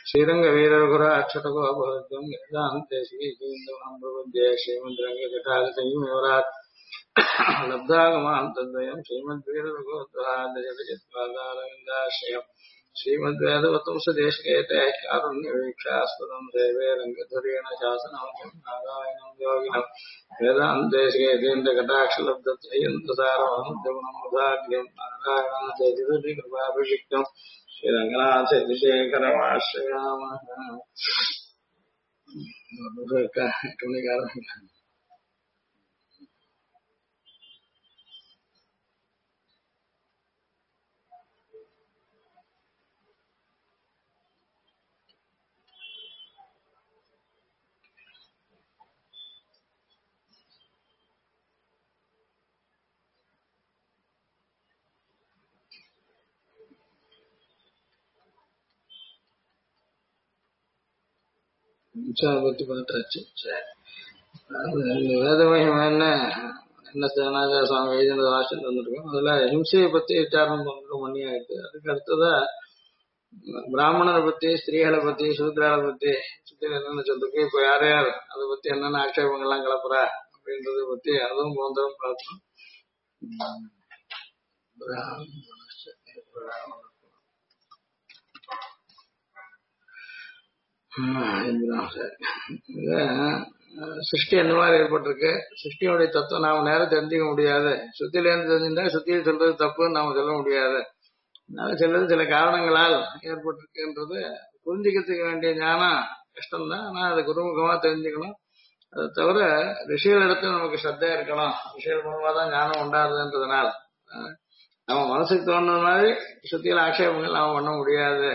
श्रीरंग वीररघुरा अक्षतको भवद्वं वेदान्ते श्रीजीन्द्रमहं प्रपद्ये श्रीमद्रङ्गजटाकसंयुमेवरात् लब्धागमान्तद्वयं श्रीमद्वीररघुद्वादशपादारविन्दाश्रयम् श्रीमद्वेदवतंसदेशकेते कारुण्यवीक्षास्पदं देवे रङ्गधुरेण शासनमखिं नारायणं योगिनं वेदान्तेशकेतेन्द्रकटाक्षलब्धत्रयन्तसारमहं मुदाग्र्यं नारायणं चेतिकृपाभिषिक्तम् श्रीरङ्गनाथ विजयकरमाश्रयामः பத்தி பார்த்தாச்சு. வேத மகிமைன்னு என்ன சேனாஜா சுவாமி எழுதினது வாசிட்டு வந்திருக்கோம். அதுல ஹிம்சையை பத்தி விசாரணை பண்ணி ஆயிடுச்சு. அதுக்கு அடுத்ததா பிராமணரை பத்தி, ஸ்திரீகளை பத்தி, சூத்ராலை பத்தி சுத்தி என்னென்ன சொல்லிருக்கு, இப்ப யார் யார் அதை பத்தி என்னென்ன ஆட்சேபங்கள்லாம் கிளப்புறா அப்படின்றத பத்தி அதுவும் போந்தரும் பார்த்தோம். சிருஷ்டி அந்த மாதிரி ஏற்பட்டிருக்கு. சிருஷ்டியோடைய தத்துவம் நாம நேரம் தெரிஞ்சுக்க முடியாது. சுத்தில இருந்து தெரிஞ்சுட்டா சுத்தியில் சொல்றது தப்புன்னு நாம சொல்ல முடியாது. அதனால சிலது சில காரணங்களால் ஏற்பட்டிருக்குன்றது புரிஞ்சுக்கிறதுக்கு வேண்டிய ஞானம் கஷ்டம்தான். ஆனா அது குருமுகமா தெரிஞ்சுக்கணும். அதை தவிர ரிஷிகள் இடத்துல நமக்கு ஸ்ரத்தையா இருக்கணும். ரிஷிகள் மூலமா தான் ஞானம் உண்டாதுன்றதுனால நம்ம மனசுக்கு தோணுன மாதிரி சுத்தியில ஆட்சேபங்கள் நாம பண்ண முடியாது.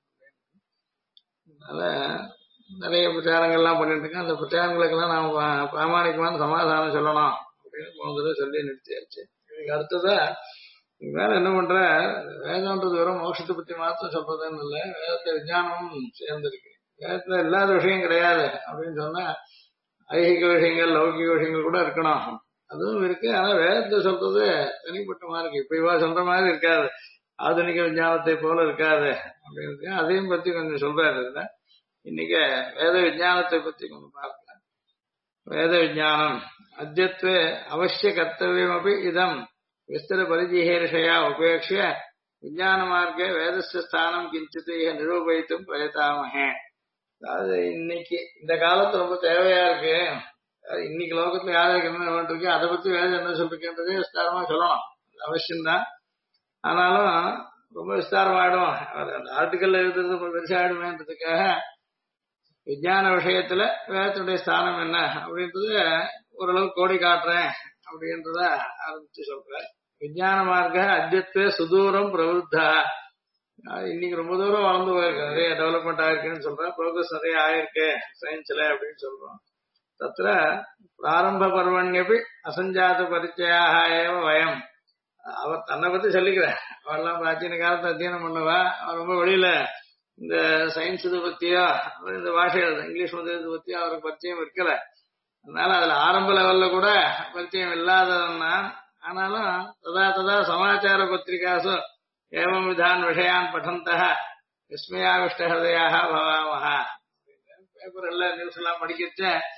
அதனால நிறைய பிரச்சாரங்கள்லாம் பண்ணிட்டு இருக்கேன். அந்த பிரச்சாரங்களுக்கெல்லாம் நாம பிராமணிகமான சமாதானம் சொல்லணும் அப்படின்னு போனதுல சொல்லி நிறுத்தியாச்சு. இதுக்கு அடுத்ததா வேற என்ன பண்ற, வேதம்ன்றது வெறும் மோட்சத்தை பத்தி மாத்திரம் சொல்றதுன்னு இல்லை, வேதத்தை விஞ்ஞானமும் சேர்ந்திருக்கு. வேதத்துல இல்லாத விஷயம் கிடையாது அப்படின்னு சொன்னா ஐகிக விஷயங்கள் லௌகிக விஷயங்கள் கூட இருக்கணும், அதுவும் இருக்கு. ஆனா வேதத்தை சொல்றது தனிப்பட்ட மாதிரி இருக்கு. இப்ப இவா சொல்ற மாதிரி இருக்காது, ஆதுனிக விஞ்ஞானத்தை போல இருக்காது அப்படின்னு அதையும் பத்தி கொஞ்சம் சொல்றாரு. இதுல இன்னைக்கு வேத விஞ்ஞானத்தை பத்தி கொஞ்சம் பார்க்கலாம். வேத விஞ்ஞானம் அத்தியத்வே அவசிய கர்த்தவியம் அப்படி இதம் விஸ்தர பரிஜிஹேர்ஷயா உபேட்சிய விஞ்ஞான மார்க்கே வேதஸ்ய ஸ்தானம் கிஞ்சித் நிரூபயித்தும் பிரயதாமஹே. அதாவது இன்னைக்கு இந்த காலத்து ரொம்ப தேவையா இருக்கு. இன்னைக்கு லோகத்துல யாருக்கு என்ன இருக்கு அதை பத்தி வேதம் என்ன சொல்றதுன்றதே விஸ்தாரமா சொல்லணும், அவசியம்தான். ஆனாலும் ரொம்ப விஸ்தாரமாயிடும், அந்த ஆர்டிக்கல் எழுதுறது ரொம்ப பெருசாயிடுமேன்றதுக்காக விஞ்ஞான விஷயத்துல வேதத்துடைய ஸ்தானம் என்ன அப்படின்றது ஓரளவு கோடி காட்டுறேன் அப்படின்றத ஆரம்பிச்சு சொல்றேன். விஞ்ஞான மார்க்க அத்தியத்வே சுதூரம் பிரவருத்தா. இன்னைக்கு ரொம்ப தூரம் வளர்ந்து போயிருக்கு, நிறைய டெவலப்மெண்ட் ஆயிருக்குன்னு சொல்றேன், ப்ரோக்ரஸ் நிறைய ஆயிருக்கு சயின்ஸ்ல அப்படின்னு சொல்றோம். தத்திர பிராரம்ப பர்வண்யபி அசஞ்சாத பரிச்சயாக ஏவ வயம். அவர் தன்னை பத்தி சொல்லிக்கிறேன், அவெல்லாம் பிராச்சீன காலத்தை அத்தியனம் பண்ணுவா, அவர் ரொம்ப வெளியில இந்த சயின்ஸ் இதை பத்தியோ இந்த பாஷைகள் இங்கிலீஷ் மதத்தை பத்தியோ அவருக்கு பரிச்சயம் இருக்கல. அதனால அதுல ஆரம்ப லெவல்ல கூட பரிச்சயம் இல்லாததுன்னா, ஆனாலும் ததா ததா சமாச்சார பத்திரிகாசு ஏவம் விதான் விஷயான் படந்தः விஸ்மயாவிஷ்ட ஹதயாக பவாமஹா. பேப்பர் எல்லாம் நியூஸ் எல்லாம் படிக்கச்ச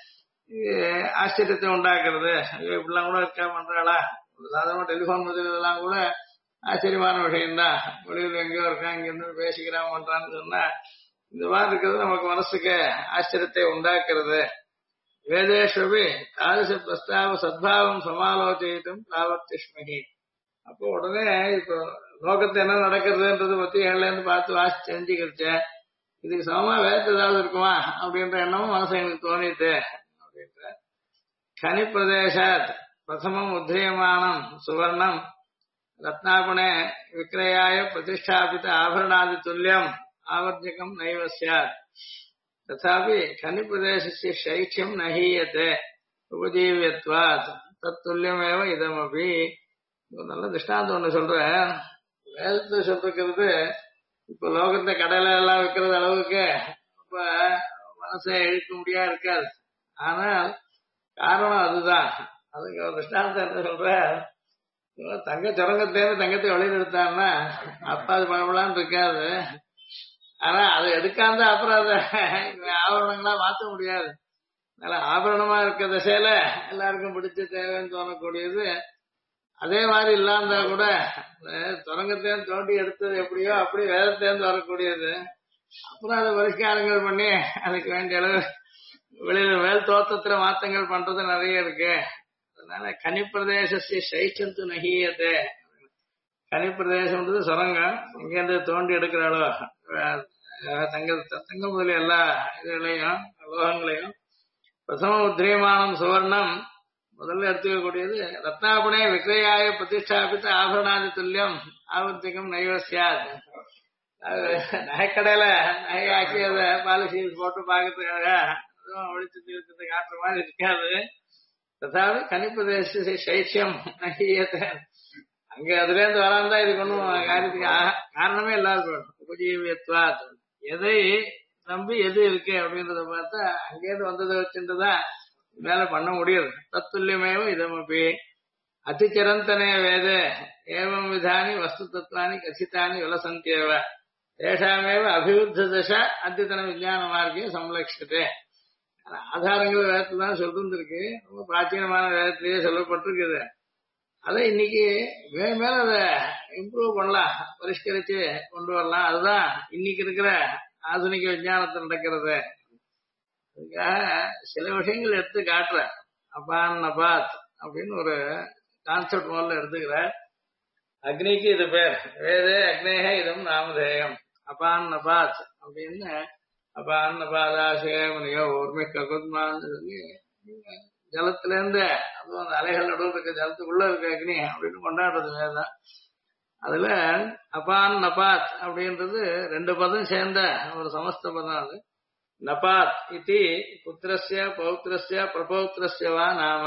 ஆச்சரியத்தை உண்டாக்குறது, இப்படிலாம் கூட இருக்கா பண்றாளா, சாதாரண டெலிபோன் பதிலாம் கூட ஆச்சரியமான விஷயம்தான். வெளியூர் எங்கேயோ இருக்கான், இங்க இருந்து பேசிக்கிறான் பண்றான்னு சொன்னா இந்த மாதிரி இருக்கிறது நமக்கு மனசுக்கு ஆச்சரியத்தை உண்டாக்குறது. வேதேஸ்வபி தாரிச பிரஸ்தாவ சத்பாவம் சமாலோசித்தும் பிராவர்த்திஷ்மகி. அப்போ உடனே இப்போ லோகத்தை என்ன நடக்கிறதுன்றது பத்தி ஏழுல இருந்து பார்த்து வாசி தெரிஞ்சுக்கிடுச்சேன், இதுக்கு சமமா வேதத்தை ஏதாவது இருக்குமா அப்படின்ற எண்ணமும் மனசு எங்களுக்கு தோணிட்டு அப்படின்ற கனி பிரதேசாத் பிரதமம் உத்ரியமானம் சுவர்ணம் ரத்னாகுணே விக்கிரயாய பிரதிஷ்டாபித ஆபரணாதி துல்லியம் ஆவர்ஜகம் நைவ ஸ்யாத். ததாபி கனி பிரதேசஸ்ய சைக்ஷ்யம் நஹீயதே உபஜீவியத்வாத் தத்துல்யமேவ இதமபி. நல்ல திருஷ்டாந்தம் ஒண்ணு சொல்றேன். வேதத்தை சொல்றது இப்ப லோகத்தை கடையில எல்லாம் விற்கிறது அளவுக்கு இப்ப மனசை இழுக்க முடியா இருக்காது. ஆனால் காரணம் அதுதான். அதுக்கு ஒரு திருஷ்டாந்தம் என்ன சொல்ற, தங்க சுரங்கத்திலேருந்து தங்கத்தை வெளியில் எடுத்தான்னா அப்ப அது பழப்பலான்னு இருக்காது. ஆனா அதை எடுக்காம அப்புறம் அதை ஆபரணங்களா மாற்ற முடியாது. அதனால ஆபரணமா இருக்க திசையில எல்லாருக்கும் பிடிச்ச தேவைன்னு தோணக்கூடியது. அதே மாதிரி இல்லாம கூட தொடங்கத்தேர்ந்து தோண்டி எடுத்தது எப்படியோ அப்படி வேதத்தேர்ந்து வரக்கூடியது. அப்புறம் அதை பரிஷ்காரங்கள் பண்ணி அதுக்கு வேண்டிய அளவு வெளியில மேல் தோற்றத்துல மாற்றங்கள் பண்றது நிறைய இருக்கு. அதனால கனிப்பிரதேச சைச்சந்து நகியத்தை, கனிப்பிரதேசம்ன்றது சுரங்கம், இங்கேருந்து தோண்டி எடுக்கிறாளோ தங்கம் முதலிய எல்லா இதுகளையும் லோகங்களையும் பிரசம உத்ரீமானம் சுவர்ணம் முதல்ல எடுத்துக்கக்கூடியது. ரத்னாபுனே விக்ரயாய பிரதிஷ்டாபித்த ஆபரணாதி துல்லியம் ஆவர்த்திகம் நைவசியாது. நகைக்கடையில நகையாக்கி அதை பாலிசி போட்டு பார்க்கறதுக்காக அதுவும் ஒழிச்சு தீர்த்து காட்டுற மாதிரி இருக்காது. அதாவது கனிப்பிரதேச சைத்தியம் நகியத்தை, அங்க அதுல இருந்து வராந்தா இதுக்கு ஒன்றும் காரியத்துக்கு காரணமே இல்லாத உபஜீவியத்வா. எதை நம்பி எது இருக்கு அப்படின்றத பார்த்தா அங்கேருந்து வந்ததை வச்சுட்டுதான் மேல பண்ண முடியுது. தத்துல்யமேவ இதமப்பி அதிச்சிரந்தனே வேத ஏவம் விதானி வஸ்து தத்துவானி கசிதானி விலசந்தியவ தேஷாமேவ அபிவிருத்த தச அத்தியத்தன விஞ்ஞான மார்க்கே சம்லட்சத்தே. ஆதாரங்கள் வேதத்துல தான் சொல்லிருக்கு, ரொம்ப பிராச்சீனமான வேதத்திலேயே சொல்லப்பட்டிருக்குது. அதை இன்னைக்கு மேல அதை இம்ப்ரூவ் பண்ணலாம், பரிஷ்கரிச்சு கொண்டு வரலாம். அதுதான் இன்னைக்கு இருக்கிற ஆధుனிக விஞ்ஞானத்தில் நடக்கிறது. அதுக்காக சில விஷயங்கள் எடுத்து காட்டுற. அபான் நபாத் அப்படின்னு ஒரு கான்செப்ட் முதல்ல எடுத்துக்கிற. அக்னிக்கு இது பேர் வேத அக்னேக இதம் நாமதேயம். அபான் நபாத் அப்படின்னு அபான் நபாதாசேமனியோ ஊர்மி ககுத்மான்னு சொல்லி ஜலத்துல இருந்து அதுவும் அந்த அலைகள் நடுவில் இருக்க ஜலத்துக்குள்ள இருக்க அக்னி அப்படின்னு கொண்டாடுறது வேதம். அதுல அபான் நபாத் அப்படின்றது ரெண்டு பதம் சேர்ந்த ஒரு சமஸ்த பதம். அது நபாத் இது புத்திரஸ்ய பௌத்திரஸ்ய பிரபௌத்திரஸ்யவா நாம.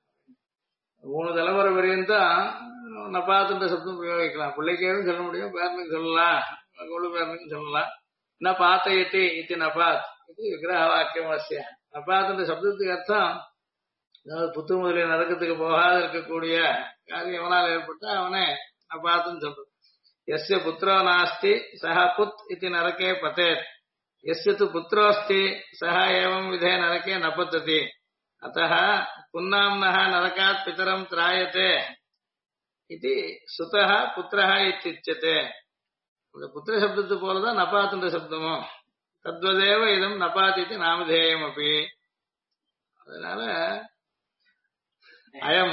3 தலைமுறை பரியந்தம் நபாத்ன்ற சப்தம் பிரயோகிக்கலாம். பிள்ளைக்கேவும் சொல்ல முடியும், பேரனுக்கு சொல்லலாம், கொழு பேரனுக்கு சொல்லலாம். ந பாத்தயத்தி இது நபாத் இது விக்கிரக வாக்கியம் வசிய. நபாத்ன்ற சப்தத்துக்கு அர்த்தம் அதாவது புத்து முதலிய நரக்கத்துக்கு போகாத இருக்கக்கூடிய காரியம் எவனால் ஏற்பட்டா அவனே நபாத்துன்னு சொல்றது. எஸ்ய புத்திரோ நாஸ்தி சஹ புத் இது நரக்கே பதேத், எஸ்ய து புத்திரோஸ்தி சஹ ஏவம் விதே நரக்கே நபத்ததி, அத்தः புன்னாம்னः நரகாத் பிதரம் திராயதே இது சுதः புத்திரः இத்யுச்யதே. இந்த புத்திர சப்தத்து போலதான் நபாத்ன்ற சப்தமும். தத்வதேவ இதம் நபாத் இது நாமதேயம் அப்படி. அதனால அயம்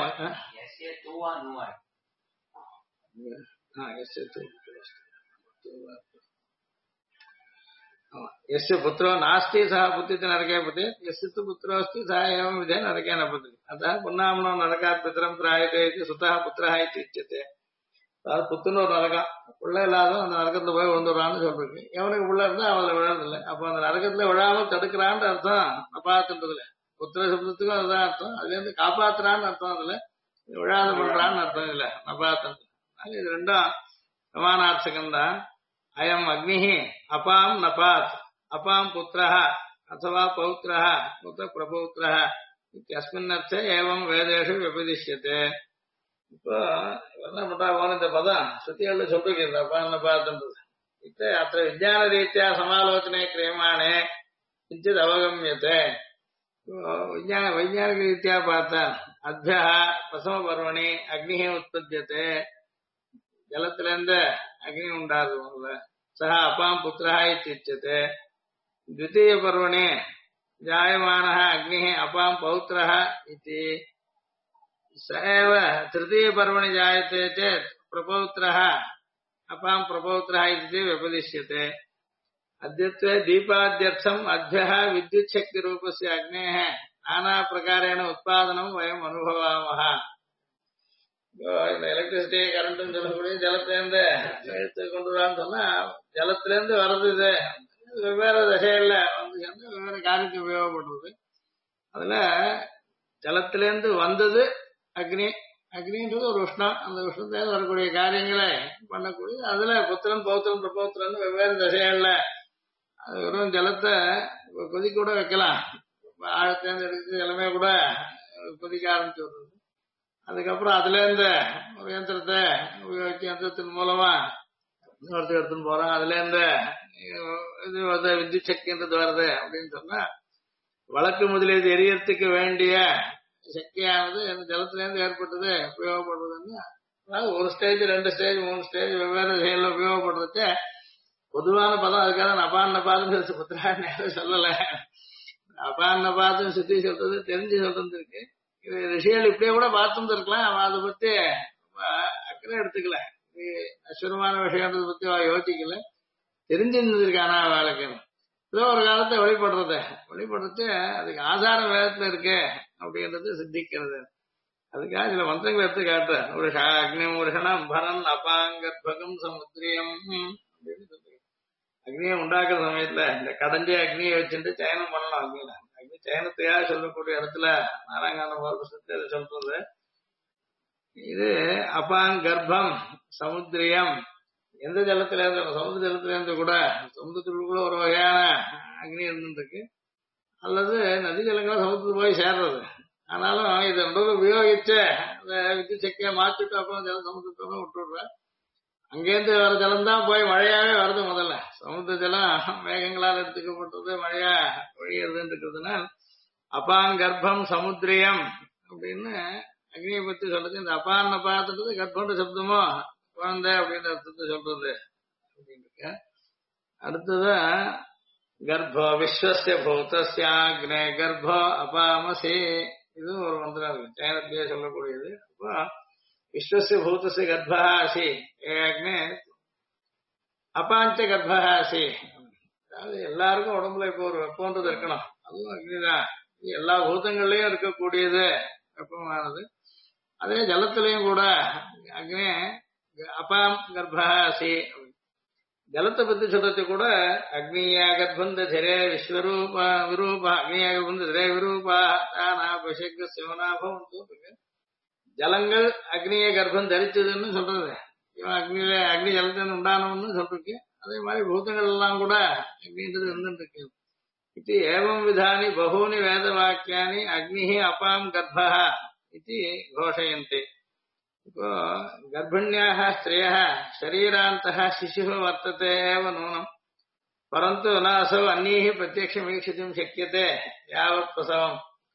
यस्य पुत्रो नास्ति सः पुत्रिति नरके पतेत्, यस्य तु पुत्रो अस्ति सः एवं विधे नरके न पतति, अतः पुन्नाम्नो नरकात् पितरं त्रायते इति सुतः पुत्रः इति उच्यते. அதாவது புத்துன்னு ஒரு நரகம், உள்ள இல்லாதவன் அந்த நரகத்துல போய் விழுந்துடுறான்னு சொல்றீங்க. எவனுக்கு உள்ள இருந்தா அவளை விழறதில்லை. அப்போ அந்த நரகத்துல விழாமல் தடுக்கிறான்னு அர்த்தம் நபாத்துன்றதுல. புத்திர சப்தத்துக்கும் அதுதான் அர்த்தம். அதுல இருந்து காப்பாத்துறான்னு அர்த்தம், அதுல விழாத பண்றான்னு அர்த்தம் இல்ல நபாத்துன்றது. இது ரெண்டும் சமானார்த்தகம் தான். அயம் அக்னி அபாம் நபாத் அபாம் புத்திரः अथवा पौत्रः उत प्रपौत्रः इत्यस्मिन् अर्थे एवं वेदेषु व्यपदिश्यते. இப்போ என்ன பண்றா போன இந்த பதம் சுத்திகள்ல சொல்லிருக்கு அபாம் நபாத்ன்றது. இப்போ அத்த விஞ்ஞான ரீதியா சமாலோச்சனை கிரியமானே கிஞ்சித் அவகமியத்தை. வைஜானிக ரீதியா பார்த்தா அத்தியா பிரசம பர்வணி அக்னி உற்பத்தியத்தை, ஜலத்துல இருந்து அக்னி உண்டாது. சஹ அபாம் புத்திரः இத்யுச்யते. द्वितीय पर्वणे जायमानः अग्निः अपां पौत्रः इति, स एव तृतीय पर्वणि जायते चेत् प्रपौत्रः अपां प्रपौत्रः इति व्यपदिश्यते. अद्यत्वे दीपाद्यर्थम् अद्भ्यः विद्युच्छक्तिरूपस्य अग्नेः नाना प्रकारेण उत्पादनं वयम् अनुभवामः. இந்த எலக்ட்ரிசிட்டி கரண்ட் சொல்லக்கூடிய ஜலத்திலேருந்து எடுத்து கொண்டு வரான்னு சொன்னா ஜலத்திலேருந்து வர்றது இது வெவ்வேறு திசைகள்ல வந்து சேர்ந்து வெவ்வேறு காரியத்துக்கு உபயோகப்படுறது. அதுல ஜலத்திலேருந்து வந்தது அக்னி. அக்னின்றது ஒரு உஷ்ணம், அந்த உஷ்ணத்திலேருந்து வரக்கூடிய காரியங்களை பண்ணக்கூடிய அதுல புத்திரன் பௌத்திரன் பிரபௌத்திரன் வெவ்வேறு திசைகள்ல அது வெறும் ஜலத்தை கொதிக்க கூட வைக்கலாம். ஆழத்திலேருந்து எடுத்து ஜலமே கூட கொதிக்க ஆரம்பிச்சு வருது. அதுக்கப்புறம் அதுல இருந்து ஒரு யந்திரத்தை உபயோகிச்சு யந்திரத்தின் மூலமா இன்னொருத்துக்கு எடுத்துன்னு போறோம். அதுல இருந்து இது வித்யுத் சக்தின்றது வருது அப்படின்னு சொன்னா வழக்கு முதலியது எரியறதுக்கு வேண்டிய சக்தியானது இந்த ஜலத்திலேருந்து ஏற்பட்டது உபயோகப்படுறதுன்னா அதாவது ஒரு ஸ்டேஜ் 2 ஸ்டேஜ் 3 ஸ்டேஜ் வெவ்வேறு செயல உபயோகப்படுறதுக்கு பொதுவான பதம் அதுக்காக அபான் நபாதுன்னு புத்திரான்னு சொல்லல. அபான் நபாதுன்னு சுத்தி சொல்றது தெரிஞ்சு சொல்றது இருக்கு. இது ரிஷிகள் இப்படியே கூட பார்த்துட்டு இருக்கலாம். அவன் அதை பத்தி அக்கறை எடுத்துக்கல. அசுரமான விஷயன்றதை பத்தி அவ யோசிக்கல. தெரிஞ்சிருந்திருக்கானா அவளுக்கு ஏதோ ஒரு காலத்தை வழிபடுறது அதுக்கு ஆதாரம் வேதத்துல இருக்கு அப்படின்றது சித்திக்கிறது. அதுக்காக சில மந்திரங்களை எடுத்து காட்டுற ஒரு அக்னி முருகனம் பரன் அபாங்கற்பகம் சமுத்திரியம் அப்படின்னு சொல்லி அக்னியை உண்டாக்குற சமயத்துல இந்த கடைஞ்ச அக்னியை வச்சுட்டு சயனம் பண்ணலாம். அக்னி சயனத்தையா சொல்லக்கூடிய இடத்துல நாராயண சொல்றது இது அபாங் கர்ப்பம் சமுத்திரியம். எந்த ஜலத்துல இருந்து சமுத்திர ஜலத்துல இருந்து கூட சமுத்திரத்துக்குள்ள ஒரு வகையான அக்னி இருந்துருக்கு அல்லது நதி ஜலங்களும் சமுத்திரத்துக்கு போய் சேர்றது. ஆனாலும் இது ரெண்டும் உபயோகிச்சு அந்த வித்யுத் சக்தியை மாற்றிட்டு அப்புறம் ஜல சமுத்திரத்தோட விட்டுடுறேன். அங்கேருந்து வர ஜலம் தான் போய் மழையாவே வருது. முதல்ல சமுத்திர ஜலம் மேகங்களால் எடுத்துக்கப்பட்டது மழையா ஒழியறதுன்னு இருக்கிறதுனால அபான் கர்ப்பம் சமுத்திரியம் அப்படின்னு அக்னியை பத்தி சொல்றது. இந்த அபான் பார்த்துட்டு கர்ப்பன்ற சப்தமோ குழந்தை அப்படின்ற அர்த்தத்தை சொல்றது அப்படின்னு. அடுத்ததான் கர்ப்போ விஸ்வஸ்ய பூதஸ்யாக்னே கர்ப்போ அபாமசி. இதுவும் ஒரு மந்திரம் இருக்கு சயனத்திலேயே சொல்லக்கூடியது. அப்போ விஸ்வஸ்ய பூதஸ்ய கர்ப்பா அசி அக்னே அபாஞ்ச கர்ப்பா அசி. அதாவது எல்லாருக்கும் உடம்புல இப்போ ஒரு வெப்பம்ன்றது இருக்கணும். அதுவும் அக்னிதான். எல்லா பூதங்கள்லயும் இருக்கக்கூடியது வெப்பமானது. அதே ஜலத்திலையும் கூட அக்னி அபாம் கர்ப்பா அசி. ஜலத்தை பத்தி சொல்றது கூட அக்னியா கர்ப்பந்த திரே விஸ்வரூப விரூபா அக்னியா கர்ப்பந்த திரே விரூபா தானா பசக்க சிவனாபம் சொல்றது. ஜலங்கள் அக்னிய கர்ப்பம் தரிச்சதுன்னு சொல்றது. இவன் அக்னியில அக்னி ஜலத்திலிருந்து உண்டானவன்னு சொல்றதுக்கு அதே மாதிரி பூதங்கள் எல்லாம் கூட அக்னின்றது இருந்துருக்கு. இது ஏவம் விதானி பகூனி வேத வாக்கியானி அக்னி அபாம் கர்ப்பா இது கோஷயந்தி. இப்போ கர்ப்பிணியாக ஸ்திரியா சரீராந்தः शिशुः वर्तते एव नूनम् परन्तु न असौ अन्यैः प्रत्यक्षमीक्षितुं शक्यते यावत् प्रसवम्.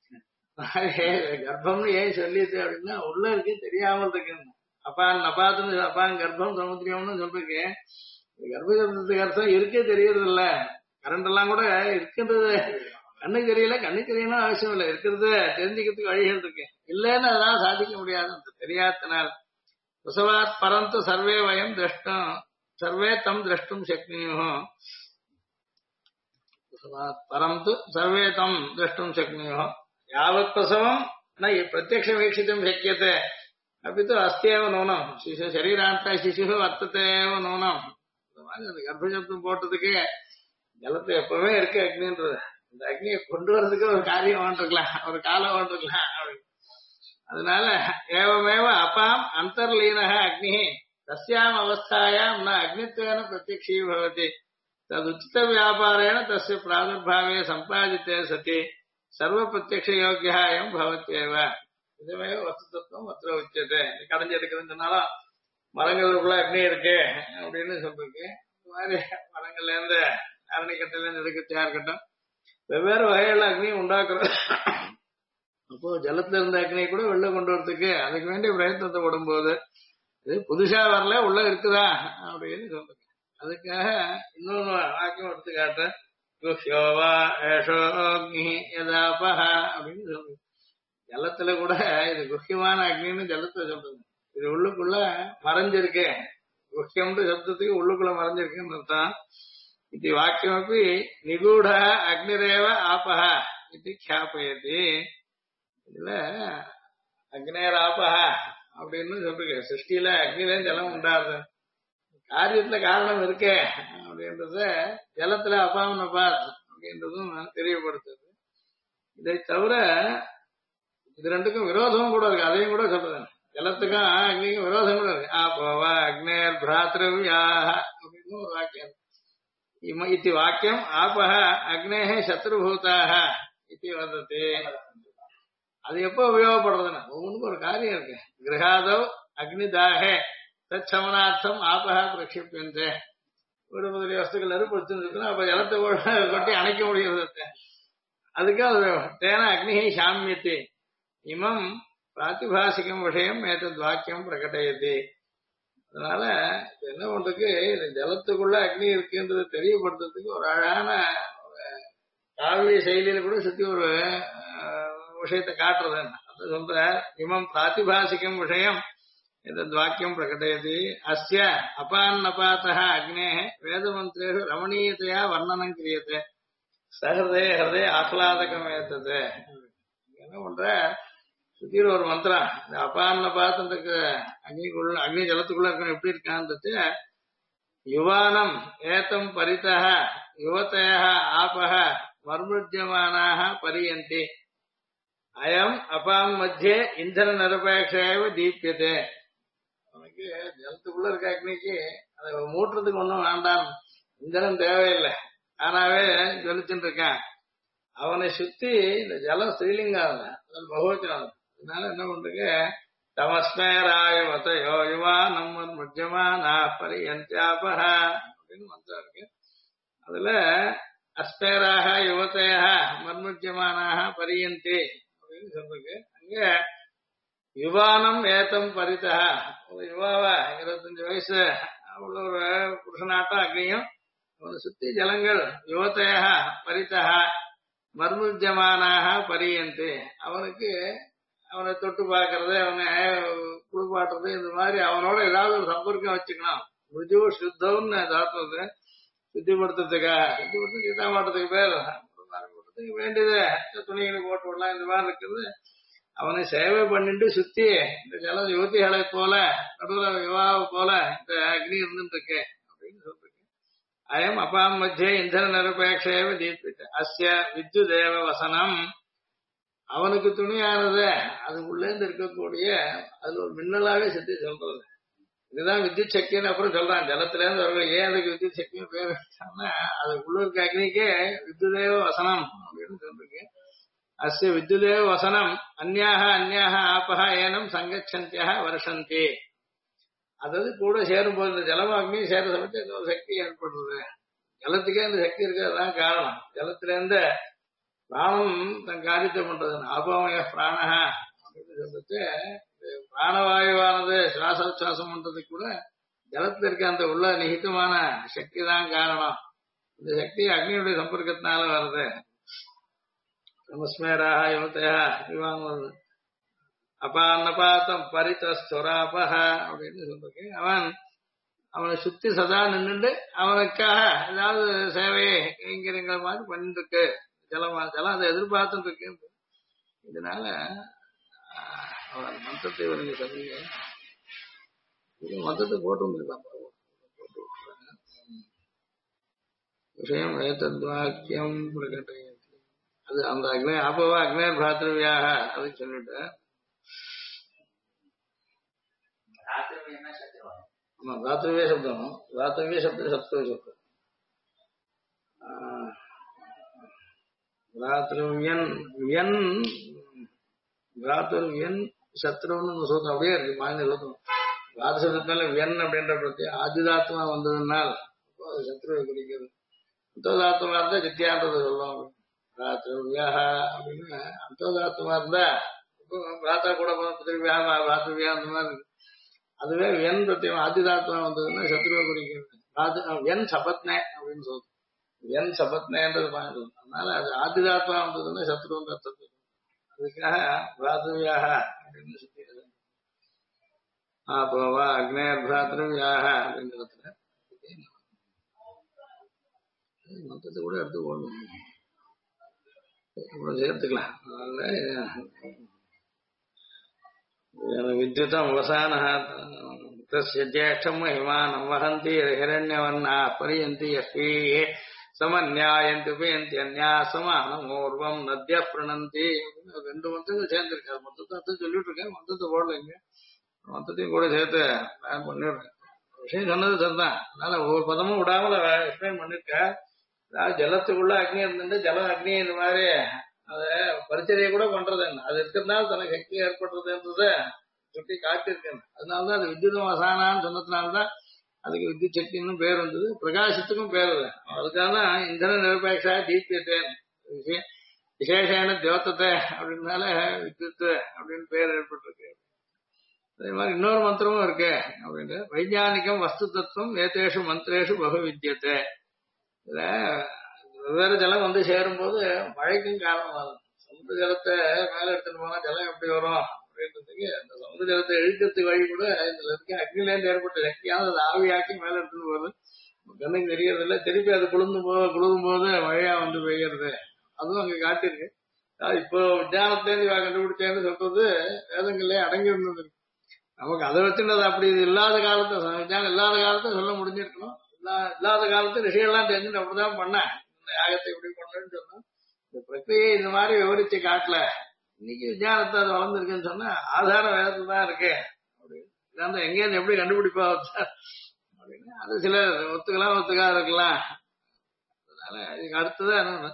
கர்ப்பம்னு ஏன் சொல்லிட்டு அப்படின்னா உள்ள இருக்கு தெரியாமல் இருக்கு. அப்பான் நபாத்துன்னு அப்பான் கர்ப்பம் சமுத்திரியம்னு சொல்றீங்க. கர்ப்பத்துக்கு அர்த்தம் இருக்கே தெரியறது இல்ல. கரண்ட் எல்லாம் கூட இருக்கின்றது கண்ணுக்கு தெரியல. கண்ணுக்கு தெரியணும் அவசியம் இல்லை. இருக்கிறது தெரிஞ்சுக்கிறதுக்கு வழிகள் இருக்கு. இல்லைன்னு அதெல்லாம் சாதிக்க முடியாது தெரியாதனால். பிரசவாத் பரந்து சர்வே வயம் திரஷ்டும் சர்வே தம் திரஷ்டும் சக்னியும் பிரசவாத் பரந்து சர்வே தம் திரஷ்டும் சக்னியும் யாவத் பிரசவம் ந பிரத்யக்ஷ வீक्षितुं शक्यते अपि तु अस्त्येव नूनं शिशु शरीरान्त शिशुः वर्तते एव नूनं. இந்த மாதிரி அந்த கர்ப்பசப்தம் போட்டதுக்கு ஜலத்தை எப்பவுமே இருக்கு அக்னின்றது. இந்த அக்னியை கொண்டு வர்றதுக்கு ஒரு காரியம் வேண்டிருக்கலாம், ஒரு காலம் வேண்டிருக்கலாம். அதனால ஏவமேவ அபாம் அந்தர்லீனः அக்னி தஸ்யாம் அவஸ்தாயாம் ந அக்னித்வேன பிரத்யக்ஷீ பவதி ததுச்சித வியாபாரேண தஸ்ய பிராதுர்பாவே சம்பாதித்தே சதி சர்வ பிரத்யக்ஷ யோக்கியா அயம் பவத்யேவ. இதுவே வஸ்துதத்துவம் அத்திர உச்சத்தை. கடைஞ்சி எடுக்கிறதுன்னு சொன்னாலும் மரங்களுக்குள்ள அக்னி இருக்கு அப்படின்னு சொல்றதுக்கு இந்த மாதிரி மரங்கள்ல இருந்து அரணிக்கட்டில இருந்து எடுக்கிறதா இருக்கட்டும் வெவ்வேறு வகைகள்ல அக்னியை உண்டாக்குறது. அப்போ ஜலத்துல இருந்த அக்னியை கூட வெளில கொண்டு வரதுக்கு அதுக்கு வேண்டிய பிரயத்தனத்தை போடும்போது இது புதுசா வரல உள்ள இருக்குதா அப்படின்னு சொல்றது. அதுக்காக இன்னொன்னு வாக்கியம் எடுத்து காட்டுறேன். குஹ்யோவா ஏஷோ அக்னி யதாபஹ அப்படின்னு சொல்றது. ஜலத்துல கூட இது குஹ்யமான அக்னின்னு ஜலத்துல சொல்றது. இது உள்ளுக்குள்ள மறைஞ்சிருக்கு. குஹ்யம்ன்ற சப்தத்துக்கு உள்ளுக்குள்ள மறைஞ்சிருக்குன்னு அர்த்தம். இது வாக்கியம் அப்படி நிகூட அக்னிரேவ ஆபஹ இது ख्यापयति. இதுல அக்னேர் ஆபஹ அப்படின்னு சொல்றீங்க. சிருஷ்டியில அக்னில ஜலம் உண்டாருது. காரியத்துல காரணம் இருக்கே அப்படின்றத ஜலத்துல அபாம் நபாத் அப்படின்றதும் தெரியப்படுத்துது. இதை தவிர இது ரெண்டுக்கும் விரோதமும் கூட இருக்கு. அதையும் கூட சொல்றது. ஜலத்துக்கும் அக்னிக்கும் விரோதம் கூட இருக்கு. ஆபோவா அக்னேர் பிராத்ரவ்யா அப்படின்னு ஒரு வாக்கியம். இது வாக்கியம் ஆபஹ அக்னேஹ சத்ருபூதாக இது வதத்தி. அது எப்போ உபயோகப்படுறதுன்னா ஒவ்வொன்றுக்கும் ஒரு காரியம் இருக்கு. கிரகாதவ் அக்னிதாகே தச்சமனார்த்தம் ஆபஹ பிரக்ஷிப்பியந்தே. வீடு முதலிய வஸ்துக்கள் நெருப்பு வச்சுருக்கணும். அப்ப ஜலத்தை கொட்டி அணைக்க முடியாது. அதுக்கு அது தேன அக்னியை சாமியத்தை இமம் பிராத்திபாசிகம் விஷயம் ஏற்றது வாக்கியம் பிரகடயதி. அதனால என்ன பண்றதுக்கு இந்த ஜலத்துக்குள்ள அக்னி இருக்குன்றது தெரியப்படுத்துறதுக்கு ஒரு அழகான காவிய செயலியில கூட சுத்தி ஒரு விஷயத்தை காட்டுறது. அது சொல்ற இமம் பிராத்திபாசிகம் விஷயம் ஏதத் வாக்கியம் பிரகடயதி. அஸ்ய அபான்னபாத்தः அக்னேः வேதமந்திரேஷு ரமணீயதையா வர்ணனம் கிரியதே சஹதே ஹதே ஆஹ்லாதகம் ஏத்தது. என்ன பண்ற சுத்திர ஒரு மந்திரம் இந்த அபான்ன பாத்திரத்துக்கு அக்னிக்குள்ள அக்னி ஜலத்துக்குள்ள இருக்க எப்படி இருக்கான்றது யுவானம் ஏத்தம் பரிதः யுவதயः ஆபः மர்முஜ்யமானாः பரியந்தி அயம் அபாம் மத்தியே இந்தன நிரபேட்சையாவ தீப்யதே. அவனுக்கு ஜலத்துக்குள்ள இருக்க அக்னிக்கு அதை மூட்டுறதுக்கு ஒன்றும் வேண்டாம், இந்தனம் தேவையில்லை, ஆனாவே ஜொலிச்சுட்டு இருக்கான். அவனை சுத்தி இந்த ஜலம் ஸ்ரீலிங்கம் பகவச்சனம். அதனால என்ன பண்றீங்க தமஸ்மேராயுவத யோயுவா நம்ம முஜ்யமானா பரியந்தியாபஹ அப்படின்னு மந்திரம் இருக்கு. அதுல அஸ்மேராக யுவதையாக மர்முஜ்யமானாக பரியந்தி அப்படின்னு சொல்றீங்க. அங்க யுவானம் ஏத்தம் பரிதா யுவாவா 25 வயசு உள்ள ஒரு புருஷனாட்டம் அக்னியும் அவனை சுத்தி ஜலங்கள் யுவதையாக பரிதா மர்முஜ்யமானாக பரியந்து அவனுக்கு அவனை தொட்டு பார்க்கறது அவனை குளிப்பாட்டுறது இந்த மாதிரி அவனோட ஏதாவது ஒரு சம்பர்க்கம் வச்சுக்கணும். ருஜு சுத்தம்னு தாத்துவது சுத்திப்படுத்துறதுக்கு கீதாமாட்டத்துக்கு பேர் வேண்டியது துணிகளை போட்டு விடலாம். இந்த மாதிரி இருக்குது. அவனை சேவை பண்ணிட்டு சுத்தி இந்த ஜல யுவதிகளை போல நடுவில் யுவாவை போல இந்த அக்னி இருந்துட்டு இருக்கு அப்படின்னு சொல்றேன். அயம் அபாம் மத்தியே இந்தன நிரபேட்சையவ தீபித்த அஸ்ய வித்யுதேவ வசனம். அவனுக்கு துணியானது அது உள்ளேந்து இருக்கக்கூடிய அது ஒரு மின்னலாவே சுத்தி சொல்றது. இதுதான் வித்யுத் சக்தின்னு அப்புறம் சொல்றான். ஜலத்துல இருந்து அவர்கள் ஏன் அதுக்கு வித்யுத் சக்தின்னு பேர் வச்சாங்கன்னா அதுக்குள்ள இருக்க அக்னிக்கு வித்யுதேவ வசனம் அப்படின்னு சொல்றீங்க. அஸ்ய வித்யுதேவ வசனம் அந்யாக ஆபஹ ஏனம் சங்கச்சந்தியா வருஷந்தி. அதாவது கூட சேரும் போது இந்த ஜலம் அக்னி சேர சமயத்து இந்த ஒரு சக்தி ஏற்படுறது. ஜலத்துக்கே அந்த சக்தி இருக்கு, அதுதான் காரணம். ஜலத்துல இருந்து பிராணம் தன் காரியத்தை பண்றது. ஆபமய பிராணஹ அப்படின்னு சொல்லிட்டு பிராணவாயுவானது சுவாசோச்சாசம் பண்றதுக்கு கூட ஜலத்துல இருக்க அந்த உள்ள நிகிதமான சக்தி தான் காரணம். இந்த சக்தி அக்னியுடைய சம்பர்க்கத்தினால வருது. நமஸ்மேராக யுவத்தையா இவான் வருது. அபான்னபாத்தம் பரிதஸ்துராபஹ அப்படின்னு சொல்றேன். அவனை சுத்தி சதா நின்றுட்டு அவனுக்காக ஏதாவது சேவையை கைங்கரியங்கிற மாதிரி பண்ணிட்டு இருக்கு. ஜலம் அதை எதிர்பார்த்துட்டு இருக்கு. இதனால அவன் மந்திரத்தை நீங்க சொல்லுங்க, மந்திரத்தை போட்டு வந்துருக்கலாம். விஷயம் ஏத்தத்வாக்கியம் பிரகடயதி. அது அந்த அக்னே அப்பவா அக்னேர் பிராத்திரவியாக அதுக்கு சொல்லிட்டு பிராத்திரவிய சப்தம் பிராத்திரவிய சப்தம் சத்ருவ சப்தம் பிராத்திரவியன் பிராத்திரவியன் சத்ருன்னு சொல்றோம். அப்படியே இருக்கு மாநில சொல்லணும். பிராத்திரத்துல வியன் அப்படின்ற பிரத்தி ஆதிதாத்மா வந்ததுனால் சத்ருவை குறிக்கிறது. அந்தோதாத்மா இருந்தா நித்தியான்றதை சொல்லுவாங்க. பிராத்திரவியா அப்படின்னு அந்தோதாத்மா இருந்தா பிராத்தா கூட பிராத்திரவியா அந்த மாதிரி இருக்கு. அதுவே வியன் பிரத்தியம் ஆதிதாத்மா வந்ததுன்னா சத்ருவை குறிக்கிறது. வியன் சபத்னே அப்படின்னு சொல்றோம். வியன் சபத்னேன்றது பாயிண்ட். அதனால அது ஆதிதாத்மா வந்ததுன்னா சத்ருன்ற அர்த்தத்துக்கு அதுக்காக பிராத்திரவியாக அப்படின்னு சொல்லிடுது. அப்போவா அக்னேர் பிராத்திரவியாக அப்படின்றதுல மொத்தத்தை கூட எடுத்து போடணும், சேர்த்துக்கலாம். வித்யுதம் வசான ஜேஷ்டம் மகிமானம் வகந்தி ஹிரண்யவர்ணா பரியந்தி யஸ்வீயே சமன்யாயந்தி உபயந்தி அந்யாசமானம் ஊர்வம் நத்ய பிரணந்தி. 2 மொத்தங்கள் சேர்ந்திருக்காரு. மொத்தத்தை சொல்லிட்டு இருக்கேன், மொத்தத்தை போடலைங்க. மொத்தத்தையும் கூட சேர்த்து நான் பண்ணிடுறேன். விஷயம் சொன்னது சரிதான். அதனால ஒவ்வொரு பதமும் விடாமல் எக்ஸ்பிளைன் பண்ணிருக்கேன். அதாவது ஜலத்துக்குள்ள அக்னி இருந்துட்டு ஜலம் அக்னி இந்த மாதிரி அதை பரிச்சரியை கூட பண்றது என்ன, அது இருக்கிறதுனால தனக்கு சக்தி ஏற்படுறதுன்றத சுட்டி காட்டியிருக்கேன். அதனாலதான் அது வித்யுதம் வசானான்னு சொன்னதுனால்தான் அதுக்கு வித்யுத் சக்தின்னு பேர் வந்தது. பிரகாசத்துக்கும் பேர் அது. அதுக்காக தான் இந்தன நிரபேட்சா தீப்தியத்தேன் விசேஷன தியோத்தத்தை அப்படின்னால வித்யுத் அப்படின்னு பேர் ஏற்பட்டிருக்கு. அதே மாதிரி இன்னொரு மந்திரமும் இருக்கு அப்படின்ட்டு வைஜானிகம் வஸ்து தத்துவம் ஏதேஷு மந்திரேஷு பகு வித்தியத்தை. இதுல வெவ்வேறு ஜலம் வந்து சேரும் போது மழைக்கும் காரணமாகும். சமுத்திர ஜலத்தை மேல எடுத்துட்டு போனா ஜலம் எப்படி வரும் அப்படின்றதுக்கு அந்த சமுத்திர ஜலத்தை இழுக்கிறதுக்கு வழி கூட இதுல இருக்க அக்னிலேருந்து ஏற்பட்ட சக்தியாவது அதை ஆவியாக்கி மேல எடுத்துட்டு போகுது. கண்ணுக்கு தெரியறது இல்லை. திருப்பி அது குளிரும் போது மழையா வந்து பெய்யறது. அதுவும் அங்க காட்டிருக்கு. இப்போ விஞ்ஞானத்திலேருந்து கண்டுபிடிச்சேன்னு சொல்றது வேதங்களே அடங்கி இருந்தது. நமக்கு அதை வச்சுட்டு அப்படி இது இல்லாத காலத்தை விஞ்ஞானம் இல்லாத காலத்தை சொல்ல முடிஞ்சிருக்கணும். இல்லாத காலத்து ரிஷிகள்லாம் தெரிஞ்சுட்டு அப்படிதான் பண்ணேன். இந்த யாகத்தை இப்படி பண்ணேன்னு சொன்னா இந்த பிரக்கிரியை இந்த மாதிரி விவரிச்சு காட்டல. இன்னைக்கு விஞ்ஞானத்தை அது வளர்ந்துருக்குன்னு சொன்னா ஆதாரம் வேதத்துல தான் இருக்கு அப்படின்னு. இதான் எங்கேருந்து எப்படி கண்டுபிடிப்பா அப்படின்னு அது சில ஒத்துக்காத இருக்கலாம். அதனால இதுக்கு அடுத்ததான் என்ன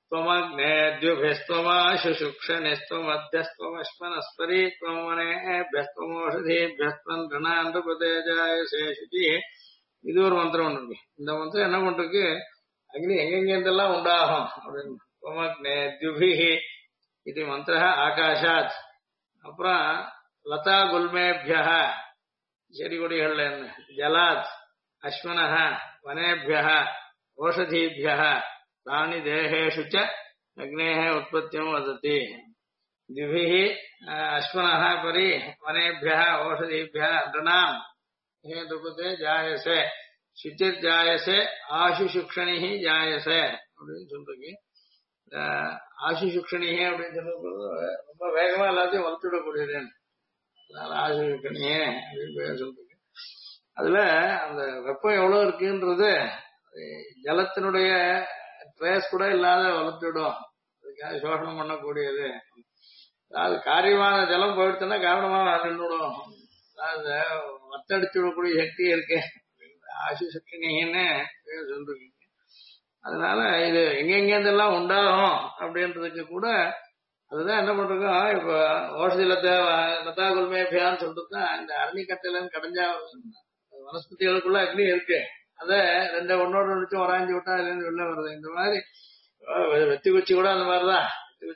இது ஒரு மந்திரம் ஒண்ணு இருக்கு. இந்த மந்திரம் என்ன பண்றதுக்கு அக்னி எங்கெங்கெல்லாம் உண்டாகும் அப்படின்னு இது மந்திர ஆகாஷாத். அப்புறம் லதா குல்மேபிய செடி கொடிகள்ல இருந்து ஜலாத் அஸ்வனஹ வனேபிய ஓஷதீபிய பிராணி தேகேஷு ச அக்னேஹ உற்பத்தியம் வததி. திவிஹ அஸ்வனஹ பரி வனேபிய ஓஷதீபிய ரணாம் ஹேதுபதே ஜாயசே சுச்சிர் ஜாயசே ஆசுசுக்ஷணி ஜாயசே அப்படின்னு சொல்றீங்க. ஆசுசுக்ஷணியே அப்படின்னு சொல்றது ரொம்ப வேகமா எல்லாத்தையும் வளர்த்துவிடக்கூடியது. அதனால ஆசுசுக்ஷணியே அப்படின்னு சொல்றீங்க. அதுல அந்த வெப்பம் எவ்வளவு இருக்குன்றது ஜலத்தினுடைய ட்ரேஸ் கூட இல்லாத வளர்த்துவிடும். அதுக்காக சோஷனம் பண்ணக்கூடியது. அது காரியமான ஜலம் போயிடுச்சுன்னா காரணமாக நின்றுடும். அதாவது வத்தடிச்சு விடக்கூடிய சக்தி இருக்கு ஆசுசக்தின்னு சொல்றீங்க. அதனால இது எங்கெங்கெல்லாம் உண்டாகும் அப்படின்றதுக்கு கூட அதுதான் என்ன பண்றோம். இப்ப ஓஷதிலத்தை லதா குல்மேபியான்னு சொல்றதுதான் இந்த அரணிக்கட்டையில கடைஞ்சா வனஸ்பதிகளுக்குள்ள அக்னி இருக்கு. அத ரெண்டு ஒன்னோட நினைச்சு வராஞ்சி விட்டா அதுல இருந்து வெளில வருது. இந்த மாதிரி வெத்தி குச்சி கூட அந்த மாதிரிதான்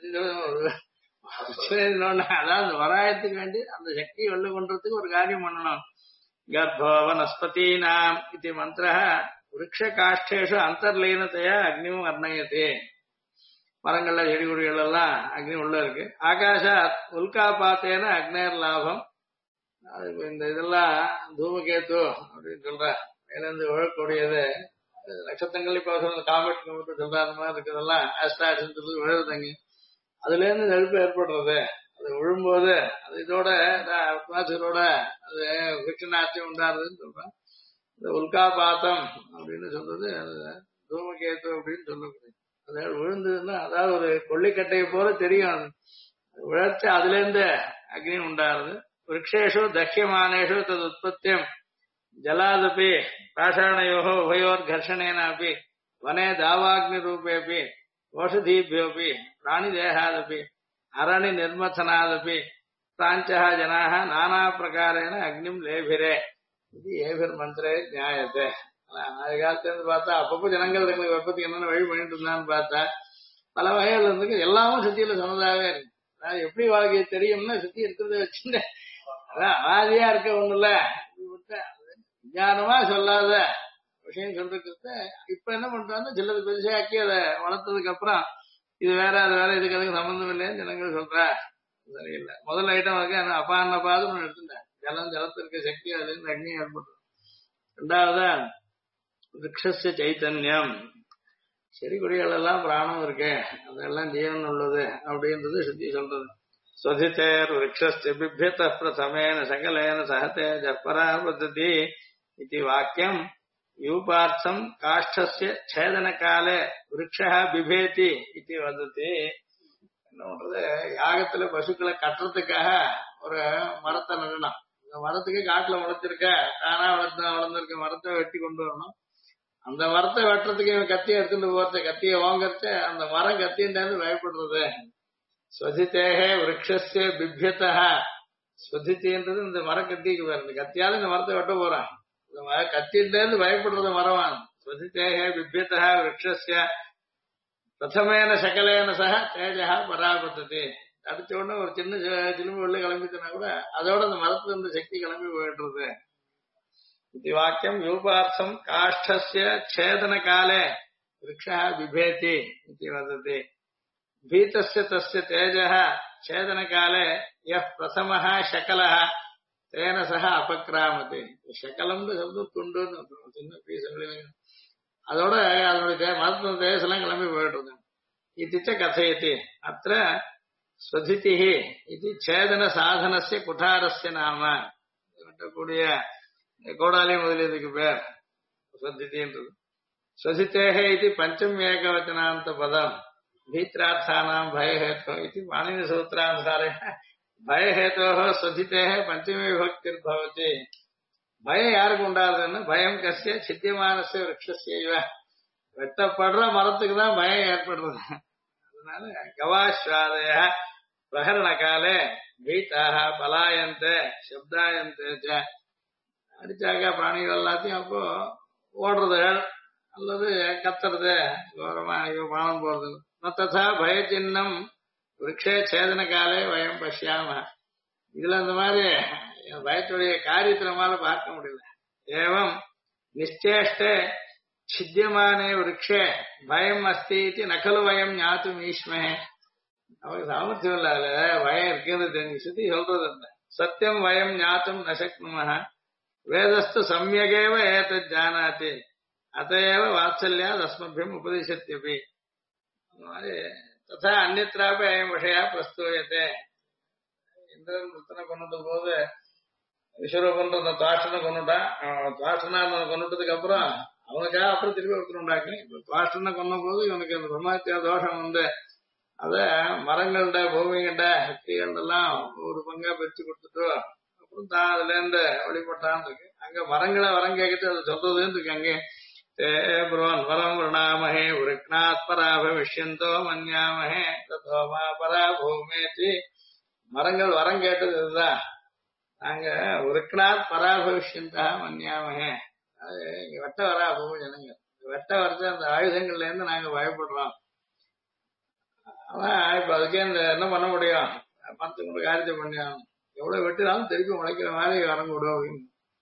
அதாவது வராயத்துக்கு வேண்டி அந்த சக்தியை வெளில கொண்டதுக்கு ஒரு காரியம் பண்ணணும். கர்ப்போ வனஸ்பதீனாம் இது மந்திர விருட்ச காஷ்டேஷு அந்தர்லீனத்தையா அக்னியும் வர்ணயத்தே. மரங்கள்ல செடி கொடிகள் எல்லாம் அக்னி உள்ள இருக்கு. ஆகாஷாத் உல்காபாத்தேன அக்னேர் லாபம். இந்த இதெல்லாம் தூமகேத்து அப்படின்னு சொல்ற மேலிருந்து விழக்கூடியது நட்சத்திரங்கள். இப்ப காமெட் சொல்ற அந்த மாதிரி இருக்கிறதெல்லாம் ஆஸ்ட்ராய்ட்ஸ் விழுதுங்க. அதுல இருந்து நெருப்பு ஏற்படுறது. அது விழும்போது அது இதோட அட்மாஸ்பியரோட அது விக்ஷனாட்சியம் உண்டாருதுன்னு சொல்றேன். இந்த உல்காபாத்தம் அப்படின்னு சொல்றது தூமகேத்து அப்படின்னு சொல்லக்கூடிய அது விழுந்ததுன்னா அதாவது ஒரு கொல்லிக்கட்டையை போல தெரியும். அது விழச்சு அதுல இருந்து அக்னி உண்டாருது. விரக்ஷேஷு தஹ்யமானேஷு தது உற்பத்தியம் ஜலாதபி பாஷாணயோஹோ உபயோர் கர்ஷணேனாபி வனே தாவாக்னி ரூபேபி ஓஷதீபியோபி பிராணிதேகாதபி அரணி நிர்மசனாதபி பிராஞ்சா ஜனாக நானா பிரகாரேன அக்னிம் லேபிரே இது ஏபிர் மந்திரே நியாயத்தை. அது காலத்துல பார்த்தா அப்பப்போ ஜனங்கள் எங்களுக்கு வெப்பத்துக்கு என்னென்ன வழி பண்ணிட்டு இருந்தான்னு பார்த்தா பல வகைகள் இருக்கு. எல்லாமும் சுத்தியில சொன்னதாவே இருக்கு. அதாவது எப்படி வாழ்க்கை தெரியும்னா சுத்தி இருக்கிறத வச்சுட்டு அதான் அனாதியா இருக்க ஒண்ணு இல்ல விஞ்ஞானமா சொல்லாத விஷயம் சொல்றது. இப்ப என்ன பண்றாங்க சிலது பெருசாக்கி அதை வளர்த்ததுக்கு அப்புறம் இது வேற அது வேற இதுக்கு அதுக்கு சம்பந்தம் இல்லைன்னு ஜனங்கள் சொல்ற சரியில்லை. முதல் ஐட்டம் இருக்கு அப்பான பாது எடுத்துட்டேன். ஜலத்திற்கு சக்தி அதுல இருந்து அக்னி ஏற்படுறது. ரெண்டாவது விரக்ஷஸ்ய சைத்தன்யம். செடி கொடிகள் எல்லாம் பிராணம் இருக்கு. அதெல்லாம் ஜீவன் உள்ளது அப்படின்றது சுத்தி சொல்றது. ஸ்வதிதேர் விரக்ஷஸ்ய பிப்யத பிரதமேன சகலேன சகதே ஜற்பரா பத்ததி இது வாக்கியம் யூபார்த்தம் காஷ்டஸ்ய சேதன காலே விரக்ஷா பிபேதி இது வததி. என்ன பண்றது யாகத்துல பசுக்களை கட்டுறதுக்காக ஒரு மரத்தை நடணும். இந்த மரத்துக்கு காட்டுல வளர்த்திருக்க தானா வளர்ந்திருக்க மரத்தை வெட்டி கொண்டு வரணும். அந்த மரத்தை வெட்டுறதுக்கு இவன் கத்தியை எடுத்துட்டு போறது. கத்தியை வாங்கறத அந்த மரம் கத்தின்னு பயப்படுறது. ஸ்வதித்தேகே விரக்ஷஸ்ய பிப்யதா. ஸ்வதித்தின்றது இந்த மரம் கத்திக்கு பாரு. இந்த கத்தியால இந்த மரத்தை வெட்ட போறான். கத்தில இருந்து பயப்படுறது மரவான். ஸ்வதிதேகே பிபியதா விரக்ஷஸ்ய பிரதமேன சகலேன சக தேஜா பராபத்தது. அடிச்ச உடனே ஒரு சின்ன சிலும்பு உள்ள கிளம்பிச்சுன்னா கூட அதோட அந்த மரத்துல இருந்து சக்தி கிளம்பி போயிடுறது. இது வாக்கியம் யூபார்த்தம் காஷ்டஸ்ய சேதன காலே விரக்ஷா பிபேதி இது வததி. பீதஸ்ய தஸ்ய தேஜः சேதன காலே யः பிரதமः शकलः தேன சக அபக்ராமதி. சகலம்னு சப்தம் துண்டுன்னு சின்ன பீஸ். அதோட அதனுடைய மரத்தின தேசெல்லாம் கிளம்பி போயிடுறது. இதுச்ச கதையதி. அத்த ஸ்வதிதி இது சேதன சாதனஸ்ய குடாரஸ்ய நாம. வெட்டக்கூடிய கோடாலி முதலியதுக்கு பேர் ஸ்வதிதின்றது. ஸ்வதிதேகே இது பஞ்சம் ஏகவச்சனாந்த பதம். भीत्रार्थानां भयहेतो इति पाणिनि सूत्रानुसारेण भयहेतोः स्वधितेः पंचमी विभक्तिर्भवति. பயம் யாருக்கு உண்டாதுன்னு பயம் கசிய சித்தியமானச விரக்ஷஸ்ய வெட்டப்படுற மரத்துக்கு தான் பயம் ஏற்படுறது. அதனால கவாஸ்வாதய பிரகரண காலே பீதாக பலாயந்தே சப்தாயந்தே அடிச்சாக்கா பிராணிகள் எல்லாத்தையும் அப்போ ஓடுறது அல்லது கத்துறது கௌரவமா பானம் போறது. ததா பயச்சின்னம் விரக்ஷே சேதன காலே வயம் பசியாம. இதுல அந்த மாதிரி பயத்துடைய காரியத்தை நம்மால பார்க்க முடியல. ஏவம் நிச்சேஷ்டே சித்தியமானே விரக்ஷே பயம் அஸ்தி நகலு வயம் ஞாத்தும் ஈஸ்மஹே. அவருக்கு சாமர்த்தியம் இல்ல, அதுல பயம் இருக்கிறது தெரிஞ்சு சுத்தி சொல்றது அந்த சத்தியம் வயம் ஞாத்தும் நசக்னுமஹ. வேதஸ்து சம்யகேவ ஏதத் ஜானாதி அதையேவ வாத்சல்யாத் அஸ்மபியம் உபதிஷத்யபி. ததா அந்நியத்ராபி அயம் விஷயா பிரஸ்தூயத்தே. இந்திரன் புத்தனை கொண்டுட்ட போது விஸ்வரூபன்ற அந்த துவாஷ்டனை கொண்டுட்டான். துவாஷ்டனா கொண்டுட்டதுக்கு அப்புறம் அவனுக்காக அப்புறம் திருப்பி ஒருத்தர் உண்டாக்கி துவாஷ்டனை கொன்ன போது இவனுக்கு அந்த பிரம்மஹத்யா தோஷம் வந்து அத மரங்கள்ட பூமிகள்ட ஹத்திகள்டெல்லாம் ஒரு பங்கா பிரிச்சு கொடுத்துட்டு அப்புறம் தான் அதுல இருந்து வழிபட்டான்னு இருக்கு. அங்க மரங்களை வரம் கேட்கிட்டு அது சொல்றதுன்னு இருக்கு. அங்கே ब्रुवन् वरं वृणामहे वृक्णात् परा भविष्यन्तो मन्यामहे तथोमा परा भूमेति. மரங்கள் வரம் கேட்டது இதுதான். நாங்க விருக்னாத் பரா பவிஷ்யந்தா மன்யாமஹே. அது இங்க வெட்ட வரா பூமி ஜனங்க வெட்ட வரது அந்த ஆயுதங்கள்ல இருந்து நாங்க பயப்படுறோம். ஆனா இப்ப அதுக்கே இந்த என்ன பண்ண முடியும், பத்து கூட காரியத்தை பண்ணியாகும். எவ்வளவு வெட்டினாலும் திருப்பி முளைக்கிற மாதிரி வரம் கொடுவோம்.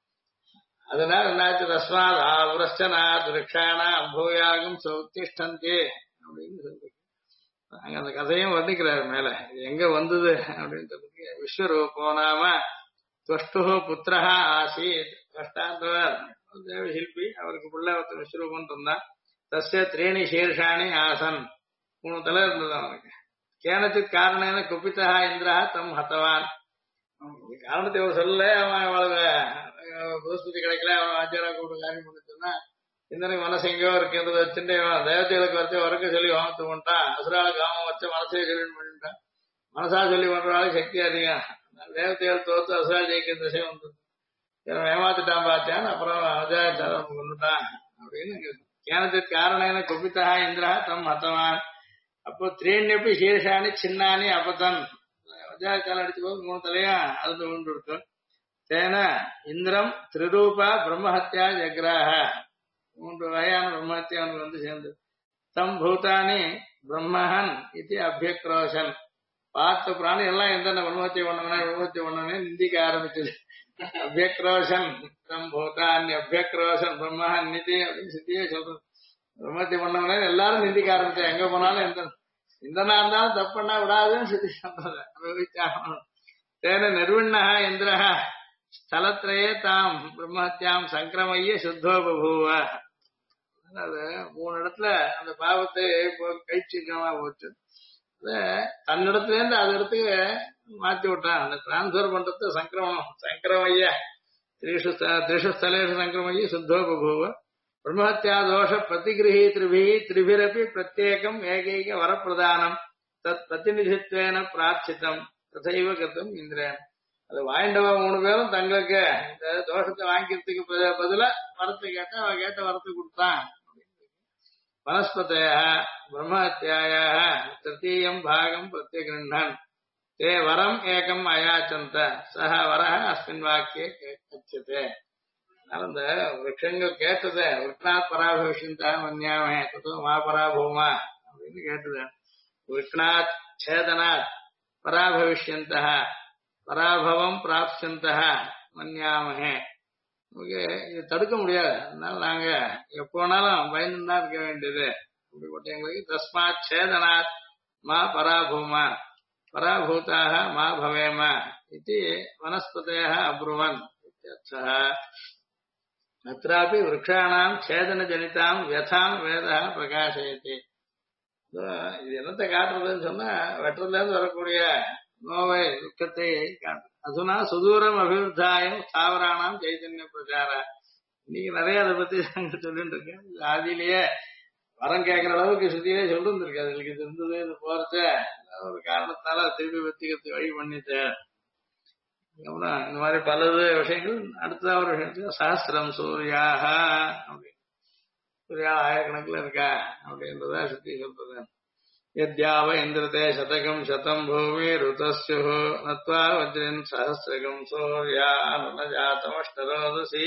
அதனால என்னாச்சு, தஸ்மாத் ஆவரஸ்டனாத் விரக்ஷானா பூயாகும் சௌத்திஷ்டந்தி அப்படின்னு சொல்லி அங்க அந்த கதையும் வர்ணிக்கிறாரு மேல. இது எங்க வந்தது அப்படின்னு சொல்லி விஸ்வரூபோ நாம துவஷ்டு புத்திரஹா ஆசீத். கஷ்டாந்தவர் தேவ சிற்பி, அவருக்கு பிள்ளை ஒருத்தர் விஸ்வரூபம் இருந்தான். தஸ்ய திரீணி சீர்ஷாணி ஆசன், 3 தலை இருந்தது அவனுக்கு. கேனச்சித் காரணேன குபிதா இந்திரா தம் ஹத்தவான். காரணத்தை அவர் சொல்லல, அவன் அவளுக்கு புதுஸ்பதி கிடைக்கல, அவன் ஆச்சாரா கூட காரியம் பண்ணிச்சுன்னா இந்தனுக்கு மனசு எங்கேயோ இருக்குன்றது வச்சுட்டு தேவதைகளுக்கு வச்சு வரக்க சொல்லி வாமத்து பண்ணிட்டான். அசுராளுக்கு காமம் வச்ச மனசே சொல்லி பண்ணிட்டான். மனசா சொல்லி பண்றாலும் சக்தி அதிகம். தேவதைகள் தோத்து அசுரா ஜெயிக்கிற திசை வந்து ஏமாத்துட்டான் பார்த்தான். அப்புறம் அஜாச்சாரம் கொண்டுட்டான் அப்படின்னு கேனத்திற்கு காரணம் குபிதா இந்திரா தம் ஹத்தவான். அப்போ திரீண்யப்பி சீர்ஷாணி சின்னானி அப்பத்தன். அஜாச்சாரம் அடிச்சு போது 3 தலையும் அது உண்டு இருக்கும். தேன இந்திரம் திரிரூபா பிரம்மஹத்யா ஜக்ராஹ. 3 வகையான பிரம்மஹத்யா அவனுக்கு வந்து சேர்ந்து. தம் பூதானி பிரம்மஹன் இது அபியக்ரோஷன். பார்த்த பிராணி எல்லாம் எந்த பிரம்மஹத்யா பண்ணவனே நிந்திக்க ஆரம்பிச்சது. அபியக்ரோஷன் தம் பூதானி அபியக்ரோஷன் பிரம்மஹன் நிதி அப்படின்னு சித்தியே சொல்றது. பிரம்மஹத்யா பண்ணவனே எல்லாரும் நிந்திக்க ஆரம்பிச்சா. எங்க போனாலும் இந்தனா இருந்தாலும் தப்புன்னா விடாதுன்னு சித்தி சொல்றது. அனுபவிச்சாகணும். தேன நிர்விண்ணா இந்திரஹ ஸ்தலத்திலேயே தாம் பிரம்மஹத்யாம் சங்கிரமைய சுத்தோ பபூவ. அது 3 இடத்துல அந்த பாவத்தை கழிச்சுக்கமா போச்சு. தன்னிடத்துல இருந்து அது இடத்துக்கு மாத்தி விட்டான். அந்த டிரான்ஸ்பர் பண்றது சங்கிரமணம். சங்கிரமைய திரிஷு ஸ்தலேஷு சங்கிரமைய சுத்தோ பபூவ. பிரம்மஹத்யா தோஷ பிரதிகிரகீத்ரிபி திரிபிரபி பிரத்யேகம் ஏகைக வரப்பிரதானம் தத் பிரதிநிதித்வேன பிரார்த்தித்தம் ததைவ கர்த்தம் இந்திரன். அது வாய்ண்டவா 3 பேரும் தங்களுக்கு இந்த தோஷத்தை வாங்கிக்கிறதுக்கு பதிலா வரத்தை கேட்டா அவ கேட்ட வரத்தை கொடுத்தான். வனஸ்பதையா பிரம்மஹத்யாயா திருத்தீயம் பாகம் பிரத்யகிருண்ணன் தே வரம் ஏகம் அயாச்சந்த சஹ வரஹ அஸ்மின் வாக்கியே கச்சதே. அதனால இந்த விரக்ஷங்கள் கேட்டது விக்னாத் பராபவிஷந்தா மன்யாமே தத்தோ மா பராபூமா அப்படின்னு கேட்டது. விக்னாத் சேதனாத் பராபவிஷ்யந்தः பராபவம் பிராப்ஸ்யந்தः மன்யாமஹே. நமக்கு இது தடுக்க முடியாது. அதனால நாங்க எப்போ வேணாலும் பயந்து தான் இருக்க வேண்டியது. அப்படிப்பட்ட எங்களுக்கு தஸ்மாத் சேதனாத் மா பராபூமா பராபூதாக மா பவேம இது வனஸ்பதயः அப்ருவன் இत्यर्थः. அत्रापि விருக்ஷாணாம் சேதன ஜனிதாம் வியதாம் வேதः பிரகாசயதி. இது என்னத்தை காட்டுறதுன்னு சொன்னா வெற்றத்துல இருந்து வரக்கூடிய நோவை துக்கத்தை காட்டு. அதுனா சுதூரம் அபிவிருத்தாயம் ஸ்தாவராணாம் சைதன்ய பிரச்சார. இன்னைக்கு நிறைய அதை பத்தி சொல்லிட்டு இருக்கேன். ஆதியிலேயே வரம் கேட்கிற அளவுக்கு சுத்தியே சொல்லிட்டு இருக்கு. அதுக்கு இது இருந்தது இது போறச்ச ஒரு காரணத்தால திருப்பி வெத்திகத்தை வழி பண்ணிட்டு இந்த மாதிரி பலது விஷயங்கள். அடுத்த ஒரு விஷயத்துல சாஸ்திரம் சூர்யாக அப்படின்னு சூர்யா ஆயிரக்கணக்கில் இருக்கா அப்படின்றத சுத்தி சொல்றது. யத்யாவ இந்திரதே சதகம் சதம் பூமி ருதஸ்யு நத்வா வஜ்ரன் சஹஸ்ரகம் சூர்யா நஜாத்தமஷ்டரோதசி.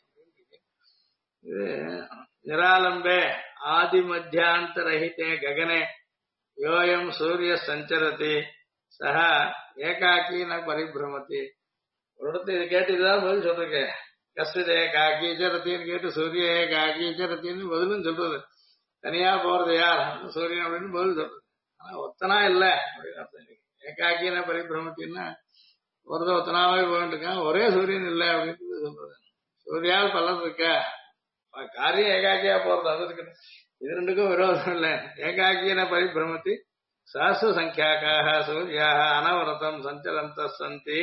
இது நிராலம்பே ஆதி மத்தியாந்தரஹிதே ககனே யோயம் சூரிய சஞ்சரதி சஹ ஏகாக்கி ந பரிபிரமதி. ஒரு இடத்துல இது கேட்டு இதுதான் பதில் சொல்றேன். கஸ்விதே காக்கி சரத்தின்னு கேட்டு சூரிய காக்கி சரத்தின்னு பதிலும் சொல்றது. தனியா போறது யார் சூரியன் அப்படின்னு பதில் சொல்றது. ஆனா ஒத்தனா இல்ல அப்படின்னு அர்த்தம். ஏகாக்கின பரிபிரமத்தின்னா ஒருத்த ஒத்தனாவே போயிட்டு இருக்கான். ஒரே சூரியன் இல்லை அப்படின்னு சொல்றது. சூரியால் பலன் இருக்க காரியம் ஏகாக்கியா போறது அது இருக்கு. இது ரெண்டுக்கும் விரோதம் இல்லை. ஏகாக்கின பரிபிரமத்தி சஹஸ்ர சங்கியாக்காக சூர்யாக அனவரதம் சஞ்சலந்த சந்தி.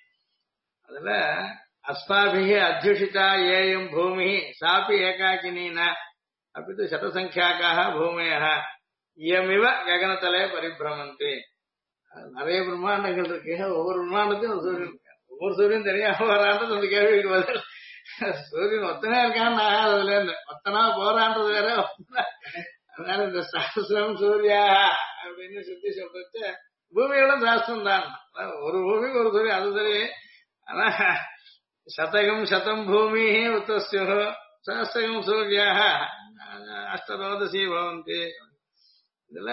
அதுல அஸ்மாபிஹி அத்தியுஷிதா ஏயம் பூமி சாப்பி ஏகாக்கினீன அப்பிது சதசங்கியாக்காக பூமேய இயமிவ ககனத்தலே பரிபிரமந்தி. நிறைய பிரம்மாண்டங்கள் இருக்கு. ஒவ்வொரு பிரம்மாண்டத்தையும் ஒரு சூரியன் இருக்கு. ஒவ்வொரு சூரியன் தெரியாம வரான்றது அந்த கேள்விக்கு பதில். சூரியன் ஒத்தனா இருக்கான்னு அதுல இருந்து ஒத்தனா போறான்றது வேற. அதனால இந்த சாஸ்திரம் சூர்யா அப்படின்னு சுத்தி சொல்றது பூமியோட சாஸ்திரம் தான். ஒரு பூமிக்கு ஒரு சூரியன் அது சரி. ஆனா சதகம் சதம் பூமி உத்தஸ்யு சஹஸ்ரகம் சூர்யாக அஷ்டரோதசி பவந்தி. இதுல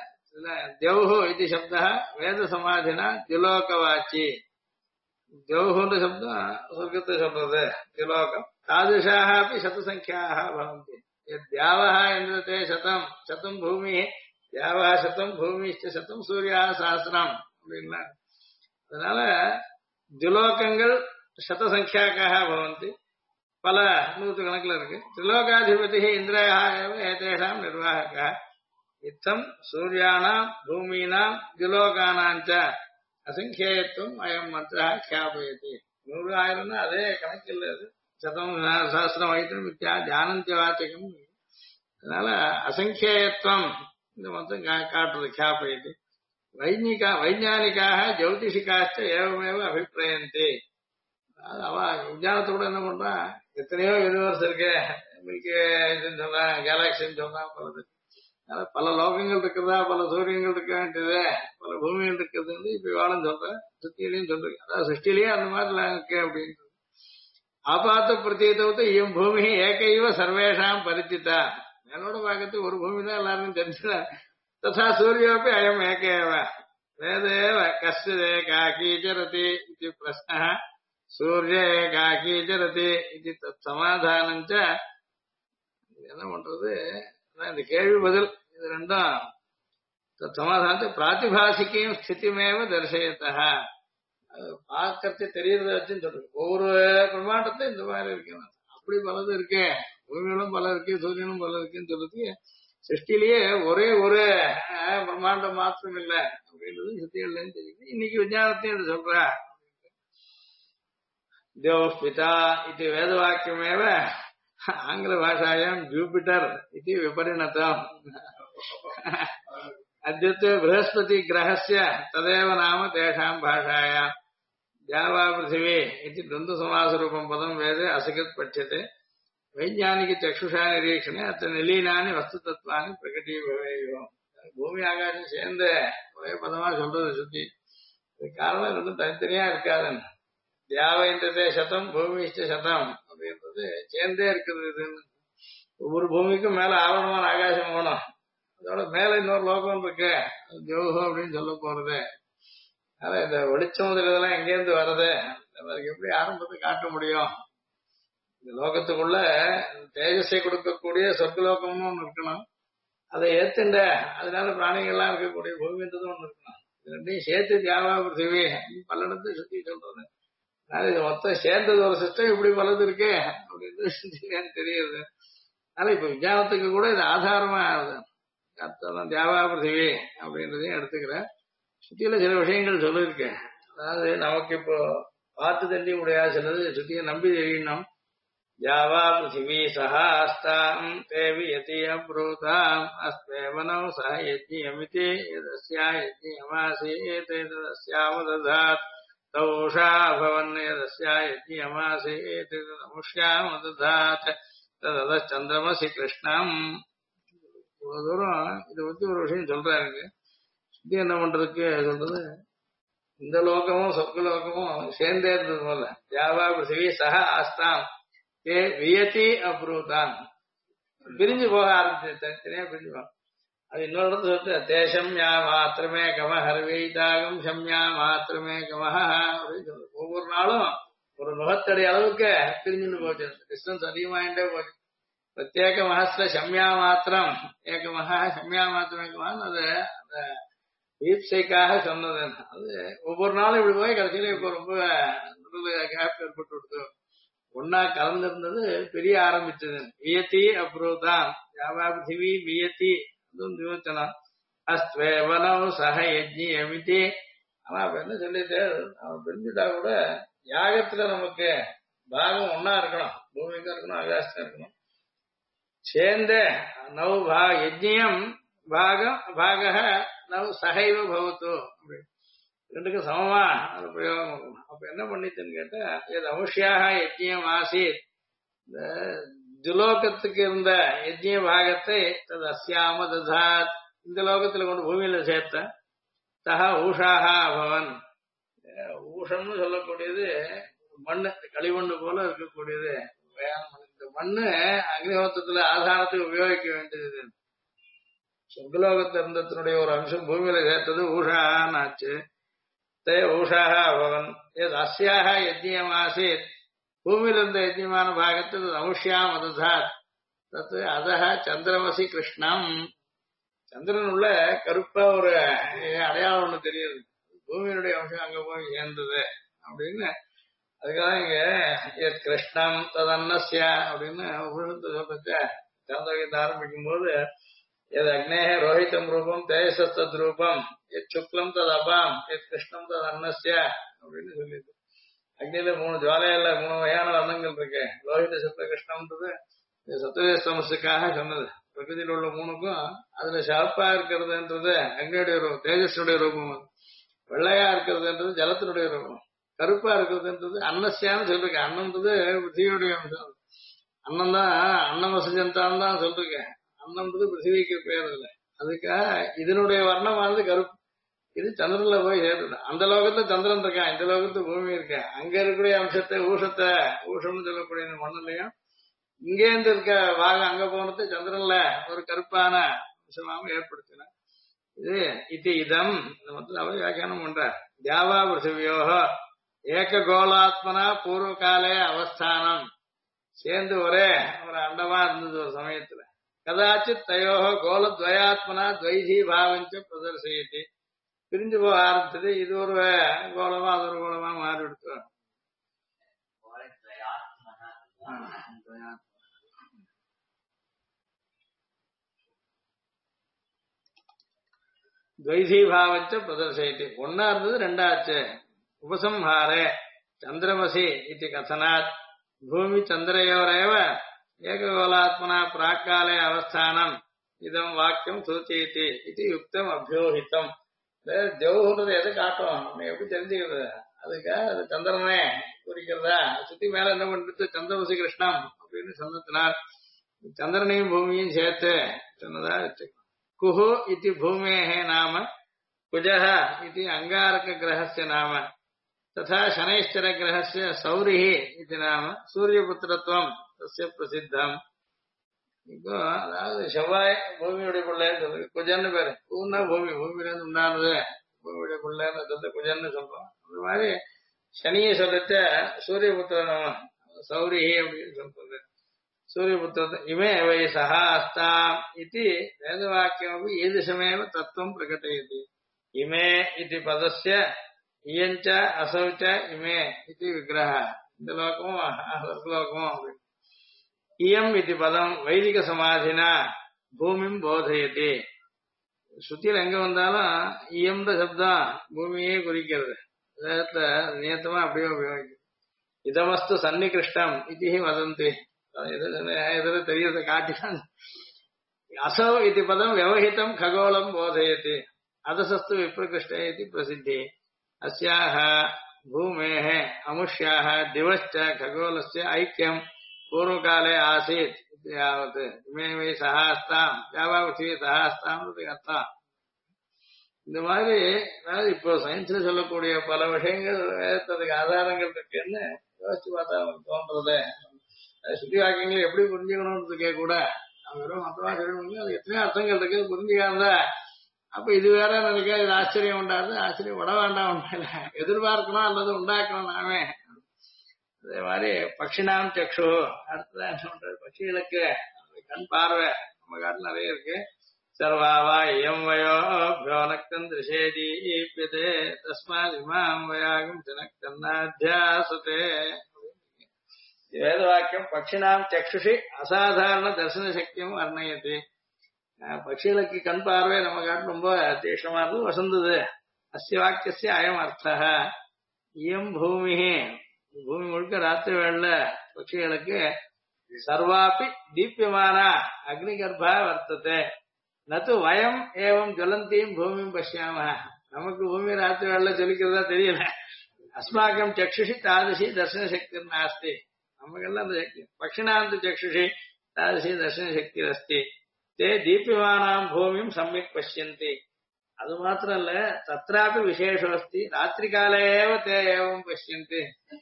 தியௌஹு இது சப்த வேத சமாதினா திலோகவாச்சி. தியௌஹுன்ற சப்தம் சொர்க்கத்தை சொல்றது திலோகம். தாதுஷாக அப்படி சதசங்கியாக பவந்தி. தியாவஹ இந்திரதே சதம் சதம் பூமி தியாவஹ சதம் பூமிஷ்ட சதம் சூர்யா சாஸ்திரம் அப்படின்னா. அதனால திலோகங்கள் சதசங்கியாக்காக பவந்தி. பல நூற்று கணக்கில் இருக்கு. திரிலோகாதிபதி இந்திரயா ஏதேஷாம் நிர்வாகக இத்தம் சூர்யானாம் பூமீனாம் திலோகானாஞ்ச அசங்கேயத்துவம் அயம் மந்திரா கியாபயதி. 100,000 அதே கணக்கில் சதம் சஹஸ்ரம் வைத்தியம் மித்யா தியானந்திய வாச்சகம். அதனால அசங்கேயத்துவம் இந்த மந்திரம் காட்டுறது கியாபயதி. வைஞானிக்காக ஜோதிஷிகாச்ச ஏவமேவ அபிப்பிரயந்தி. அவ விஞ்ஞானத்தோட என்ன பண்றா எத்தனையோ யூனிவர்ஸ் இருக்கு. இதுன்னு சொல்றான் கேலாக்சின்னு சொல்றான் பலது. பல லோகங்கள் இருக்கிறதா பல சூரியங்கள் இருக்க வேண்டியது பல பூமிகள் இருக்கிறது இப்ப வாழம் சொல்றேன். சுத்தியிலையும் சொல்றேன். அதாவது சிருஷ்டிலேயே அந்த மாதிரி இருக்கு அப்படின்னு. ஆபாத்த பிரதீதத்தை இயம் பூமி ஏகைவ சர்வேஷாம் பரிச்சிதா. என்னோட பார்க்கறது ஒரு பூமி தான் எல்லாருக்கும் தெரிஞ்சுதா. ததா சூரியோப்பி அயம் ஏகேவ வேதேவ கஸ்யதே காக்கீச்சரதி இது பிரஸ்ன சூரிய காக்கீச்சரதி இது தத் சமாதானஞ்ச. என்ன பண்றது இந்த கேள்வி பதில் இது ரெண்டும் சமாதானத்தை பிராத்திபாசிக்கையும் ஸ்திதிமேவ தரிசயத்தா. பார்க்கறது தெரியறத வச்சுன்னு சொல்றது. ஒவ்வொரு பிரம்மாண்டத்தையும் இந்த மாதிரி இருக்கு. அப்படி பலது இருக்கு. பூமிகளும் பல இருக்கு சூரியனும் பல இருக்குன்னு சொல்றது. சிருஷ்டிலேயே ஒரே ஒரு பிரம்மாண்டம் மாத்திரம் இல்லை அப்படின்றது சித்திகள்லன்னு தெரியுது. இன்னைக்கு விஞ்ஞானத்தையும் இது சொல்ற. தேவ் பிதா இது வேதவாக்கியமேவ ஆங்கில பாஷாயாம் ஜூபிட்டர் இது விபரிணதம். அத்யத்வே बृहस्पति ग्रहस्य तदेव नाम तेषां भाषायां जावा पृथिवी इति द्वन्द्वसमासरूपं पदं वेदे असकृत् पठ्यते. वैज्ञानिक चक्षुषा निरीक्षणे अत्र निलीनानि वस्तुतत्वानि प्रकटीभवेयुः. பூமி ஆகாசம் சேர்ந்து ஒரே பதமா சொல்றது சுத்தி. காரணம் ரெண்டும் தனித்தனியா இருக்காதுன்னு. தியாவைன்றதே சதம் பூமிஷ்ட சதம் அப்படின்றது சேர்ந்தே இருக்குது. இதுன்னு ஒவ்வொரு பூமிக்கும் மேல ஆவரணமான ஆகாசம் வேணும். அதோட மேல இன்னொரு லோகம் இருக்கு, ஜோகம் அப்படின்னு சொல்ல போறது. அதனால இந்த வெளிச்சம் இதெல்லாம் எங்கேருந்து வர்றது, அதுக்கு எப்படி ஆரம்பத்தை காட்ட முடியும்? இந்த லோகத்துக்குள்ள தேஜஸை கொடுக்கக்கூடிய சொர்க்கலோகம்னு ஒண்ணு இருக்கணும். அதை ஏத்துண்ட அதனால பிராணிகள்லாம் இருக்கக்கூடிய பூமின்றது ஒண்ணு இருக்கணும். இது ரெண்டையும் சேர்த்து தியாவா பிருத்திவி பல்லடத்தை சுத்தி சொல்றது. அதனால இது மொத்தம் சேர்ந்தது ஒரு சிஸ்டம், இப்படி பலது இருக்கு அப்படின்னு தெரியுது. அதனால இப்ப விஞ்ஞானத்துக்கு கூட இது ஆதாரமா ஆகுது. அர்த்தம் தியாவா பிருத்திவி அப்படின்றதையும் எடுத்துக்கிறேன். சுத்தியில சில விஷயங்கள் சொல்லியிருக்கேன். அதாவது நமக்கு இப்போ பார்த்து தண்டி முடியாது, சிலது சுத்தியை நம்பி தெரியணும். ஜாவா பிருத்திவி சஹாஸ்தாம் தேவி யதி அப்ரூதாம் அஸ்மேவனோ சஹ யஜ்ஞியமிதி யதஸ்யா யஜ்ஞியமாசீத் யதஸ்யாமததாத் தௌஷா பவன் யதஸ்யா யஜ்ஞியமாசீத் தமுஷ்யாமததாத் ததச்சந்திரமசி கிருஷ்ணம். இவ்வளவு தூரம் இதை பத்தி ஒரு விஷயம் சொல்றாங்க. சுத்தி என்ன பண்றதுக்கு சொல்றது, இந்த லோகமும் சொர்க்கலோகமும் சேர்ந்தே இருந்தது போல. ஜாவா பிருத்திவி சஹ ஆஸ்தாம் ஏ வியதி அப்ரூதான் பிரிஞ்சு போக ஆரம்பிச்சு, தனித்தனியா பிரிஞ்சு போகும். அது இன்னொரு இடத்துல சொல்லிட்டு தேசம் யா மாத்திரமே கம ஹர்வீதாகம் சம்யா மாத்திரமே கமஹ அப்படின்னு சொல்றது. ஒவ்வொரு நாளும் ஒரு நுகத்தடி அளவுக்கு பிரிஞ்சுன்னு போச்சு. டிஸ்டன்ஸ் அதிகமாயிட்டே போச்சு. பிரத்யேக மகஸ்ல சம்யா மாத்திரம் ஏகமஹா சம்யா மாத்திரம் ஏகமஹான்னு அது அந்த வீப்சைக்காக சொன்னது. அது ஒவ்வொரு நாளும் இப்படி போய் கடைசியில இப்போ ரொம்ப கேப் ஏற்பட்டு கொடுத்து ஒன்னா கலந்திருந்தது பெரிய ஆரம்பிச்சது. வியத்தி அப்ரூதான் ஜாவா பிருத்திவி வியத்தி அதுவும் விமோச்சனம் அஸ்வேவனம் சஹ யஜ்ஞி எமிதி. ஆனா அப்ப என்ன சொல்லிட்டு அவன் பிரிஞ்சுட்டா கூட யாகத்துல நமக்கு பாகம் ஒன்னா இருக்கணும், பூமிக்கா இருக்கணும், ஆகாசம் இருக்கணும். சேர்ந்த நவ் யஜ்யம் பாகம் பாக நவ் சகைவ பவத்து அப்படி ரெண்டுக்கும் சமமா அது பிரயோகம் இருக்கணும். அப்ப என்ன பண்ணிச்சுன்னு கேட்டா, இது அவசியாக யஜ்யம் ஆசீத், இந்த துலோகத்துக்கு இருந்த யஜ்ய பாகத்தை தது அஸ்யாம ததாத் இந்த லோகத்துல கொண்டு பூமியில சேர்த்த தஹ ஊஷாக பவன். ஊஷம்னு சொல்லக்கூடியது மண்ணு, களிமண்ணு போல இருக்கக்கூடியது. இந்த மண்ணு அக்னிஹோத்திரத்துல ஆதாரத்துக்கு உபயோகிக்க வேண்டியது. சொர்க்கலோகத்துல இருந்தத்தினுடைய ஒரு அம்சம் பூமியில சேர்த்தது ஊஷான்னு ஆச்சு. தே ஊஷாக பவன் எது அஸ்யாக யஜ்யம் ஆசீத் பூமியில இருந்த யஜ்யமான பாகத்தில் அமுஷ்யாம் அததாத் தத்து அதஹ சந்திரமசி கிருஷ்ணம். சந்திரன் உள்ள கருப்பா ஒரு அடையாளம் ஒண்ணு தெரியுது, பூமியினுடைய அம்சம் அங்க போய் சேர்ந்தது அப்படின்னு. அதுக்காக இங்க கிருஷ்ணம் ததன்னஸ்யா அப்படின்னு சொல்றத சந்திரகீதை ஆரம்பிக்கும் போது எது அக்னேக ரோஹிதம் ரூபம் தேஜசஸ்தத் ரூபம் எத் சுக்லம் தது அபாம் எத் கிருஷ்ணம் தது அன்னஸ்யா அப்படின்னு சொல்லிது. அக்னியில 3 ஜுவாலையில 3 வகையான வர்ணங்கள் இருக்கு. லோஹித சப்த கிருஷ்ணம்ன்றது சத்துவசமசுக்காக சொன்னது. பிரகிருதியில் உள்ள 3க்கும் அதுல ஷார்ப்பா இருக்கிறதுன்றது அக்னியுடைய ரூபம், தேஜஸுடைய ரூபம். வெள்ளையா இருக்கிறதுன்றது ஜலத்தினுடைய ரூபம், கருப்பா இருக்கிறதுன்றது அன்னஸ்யான்னு சொல்லிருக்கேன். அன்னன்றது பிருத்திவியுடைய அம்சம். அன்னம் தான் அன்னம் வசஜந்தான்னு தான் சொல்லிருக்கேன். அன்னம்ன்றது பிருத்திவிக்கு பேர் இல்லை. அதுக்காக இதனுடைய வர்ணமானது கருப்பு. இது சந்திரன்ல போய் சேர்த்துது. அந்த லோகத்துல சந்திரன் இருக்கான், இந்த லோகத்துல பூமி இருக்கேன். அங்க இருக்கக்கூடிய அம்சத்தை ஊஷம்னு சொல்லக்கூடிய இந்த மண்ணுலயும் இங்கே இருந்து இருக்க பாகம் அங்க போனது சந்திரன்ல ஒரு கருப்பான அம்சமாக ஏற்படுத்தின. இது இதம் மொத்தம் வியாக்கியானம் பண்றார். தியாவா பிருத்திவியோக ஏக கோலாத்மனா பூர்வ காலே அவஸ்தானம் சேர்ந்து ஒரே ஒரு அண்டமா இருந்தது ஒரு சமயத்துல. கதாச்சித் தயோக கோலத்வயாத்மனா துவைதி பாவஞ்ச பிரதர்சயத்தி பிரிஞ்சு போக ஆரம்பிச்சது. இது ஒரு கோலமா அது ஒரு கோலமா மாறி விடுத்து. துவைதி பாவஞ்ச பிரதர்சயத்தி ஒன்னா இருந்தது ரெண்டாச்சு. உபசம்ஹாரே சந்திரமசி இது கதனாத் பூமி சந்திரயோரேவ ஏககோலாத்மனா பிராக்காலே அவஸ்தானம் இதம் வாக்கியம் சூச்சயதி இது யுக்தம் அபியோகித்தம். ஜவுன்றது எதை காட்டும் எப்படி தெரிஞ்சுக்கிறது? அதுக்காக அது சந்திரனே குறிக்கிறதா சுத்தி மேல என்ன பண்றது, சந்திரமசி கிருஷ்ணம் அப்படின்னு சொன்னதுனால் சந்திரனையும் பூமியும் சேர்த்து சொன்னதா வச்சுக்கணும். குஹு இது பூமேஹே நாம குஜஹ இது அங்காரக கிரகஸ்ய நாம तथा शनैश्चरग्रहस्य सौरिः इति नाम सूर्यपुत्रत्वं तस्य प्रसिद्धम् இப்போ அதாவது செவ்வாய் பூமியுடைய பிள்ளைன்னு சொல்றது குஜன்னு பேரு பூன்னா பூமியிலிருந்து உண்டானது பூமியுடைய பிள்ளைன்னு சொல்றது குஜன்னு சொல்றோம் அந்த மாதிரி சனியை சொல்லிட்ட சூரியபுத்திரன் சௌரி அப்படின்னு சொல்றது சூரியபுத்திர இமே வை சஹா அஸ்தாம் இது வேதவாக்கியமपि ईदृशमेव तत्त्वं प्रकटयति इमे इति पदस्य इयञ्च असौ च इमे इति विग्रहः இந்த லோகமும் ஸ்வர்கலோகமும் इयम् इति पदं वैदिक समाधिना பூமிம் போதயதி ஸ்ருதியில் எங்க வந்தாலும் இயம்ன்ற சப்தம் பூமியே குறிக்கிறது வேதத்துல நியத்தமா அப்படியே உபயோகிக்கும் இதமஸ்து சன்னிகிருஷ்டம் இது வதந்தி எதிர தெரியறத காட்டினான் असौ इति पदं व्यवहितं खगोलं बोधयति अदसस्तु विप्रकृष्टे इति प्रसिद्धि अस्याः भूमेः अमुष्याः दिवश्च खगोलस्य ऐक्यं पूर्वकाले आसीत् इति यावत् इमे वै सहास्तां यावा पृथिवी सहास्तां अर्थம் இந்த மாதிரி அதாவது இப்போ சயின்ஸ்ல சொல்லக்கூடிய பல விஷயங்கள் வேதத்துக்கு ஆதாரங்கள் இருக்குன்னு யோசிச்சு பார்த்தா தோன்றது சுத்தி வாக்கியங்கள் எப்படி புரிஞ்சுக்கணும்ன்றதுக்கே கூட வெறும் மொத்தமா சொல்லணும் அது எத்தனையோ அர்த்தங்கள் இருக்கு புரிஞ்சுக்காத அப்ப இது வேற நினைக்க இது ஆச்சரியம் உண்டாது ஆச்சரியம் விட வேண்டாம் உண்மையில எதிர்பார்க்கணும் அல்லது உண்டாக்கணும் நாமே அதே மாதிரி பக்ஷினாம் சக்ஷு அடுத்ததான் என்ன பண்றது பட்சிகளுக்கு கண் பார்வை நம்ம காட்டுல நிறைய இருக்கு சர்வாவா இயம் வயோபியோ நக்தம் திருஷேதீப்யதே தஸ்மாத் இமாம் வயாகம் ஜனக்தன்னாத்யாசதே வேதவாக்கியம் பக்ஷினாம் சக்ஷுஷி அசாதாரண தர்சன சக்தியும் வர்ணயது பட்சிகளுக்கு கண் பார்வை நம்ம காட்டு ரொம்ப தீஷ்ணமா இருந்து வசந்தது அஸ்ய வாக்கியஸ்ய அயம் அர்த்தः இயம் பூமி பூமி முழுக்க ராத்திரி வேள பட்சிகளுக்கு சர்வாபி தீப்யமான அக்னிகர்ப்பா வர்த்ததே நது வயம் ஏவம் ஜலந்தீம் பூமியும் பசியாம நமக்கு பூமி ராத்திரி வேள ஜொலிக்கிறதா தெரியல அஸ்மாக்கம் சக்ஷுஷி தாதிஷி தர்சன சக்தி நாஸ்தி நமக்கெல்லாம் அந்த சக்தி பக்ஷினாந்த சக்ஷுஷி தாதிஷி தர்சன சக்தி அஸ்தி தே தீப்யமானாம் பூமியும் சம்யக் பசியந்தி அது மாத்திரம் இல்ல தத்ராபி விசேஷோஸ்தி ராத்திரி காலே ஏவ தே ஏவம் பசியந்தி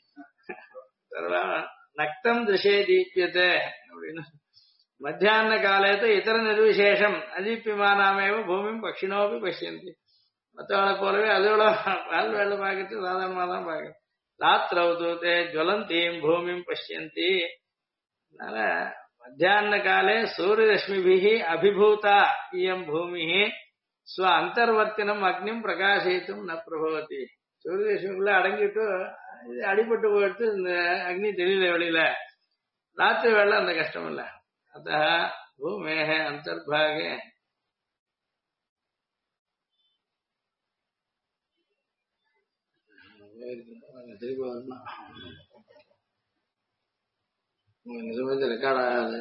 நக்தம் திருஷே தீப்யதே அப்படின்னு மத்தியான காலேத்து இதர நிர்விசேஷம் அதீப்யமானாமேவ பூமியும் பக்ஷினோபி பசியந்தி மற்றவளை போலவே அதோட பால் வேலை பார்க்கறது சாதாரணமா தான் பார்க்கறது ராத்திரவு தே ஜுவலந்தீம் பூமியும் பசியந்தி அதனால மத்தியான காலே சூரியரश्मिभिः அபிபூதா இயம் பூமி ஸ்வ அந்தர்வர்த்தினம் அக்னிம் பிரகாசயித்தும் ந பிரபவதி சூரியரश्मिக்குள்ள அடங்கிட்டு அடிபட்டு போயிட்டு இந்த அக்னி தெரியல வெளியில ராத்திரி வேலை அந்த கஷ்டம் இல்ல அத்த பூமேஹ அந்தர்பாகே திருப்பி வரணும் நிஜமே ரெக்கார்ட் ஆகாது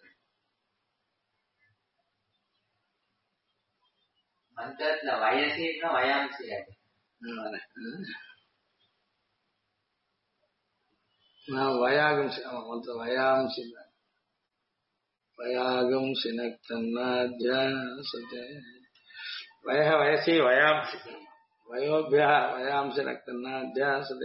மந்திரத்துல வயசுன்னா வயாம்சி நான் வயாகம் மொத்தம் வயாம்சி வயாகம் சினக்தன்னாத்யாசதே வய வயசி வயாம்சி வயோபியா வயாம்சி நக்தன்னாத்யாசதே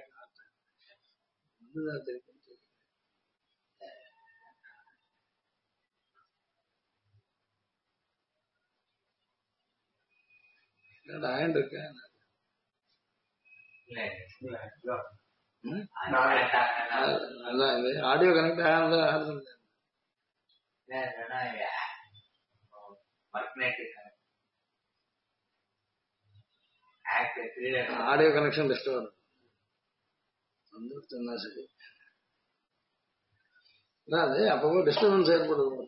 ஆயன் இருக்கேன் அதான் இது ஆடியோ கனெக்ட் ஆகாத ஆடியோ கனெக்ஷன் பெஸ்ட் வரும் வந்துருச்சுன்னா சரி அது அப்பப்போ டிஸ்டர்பன்ஸ் ஏற்படுது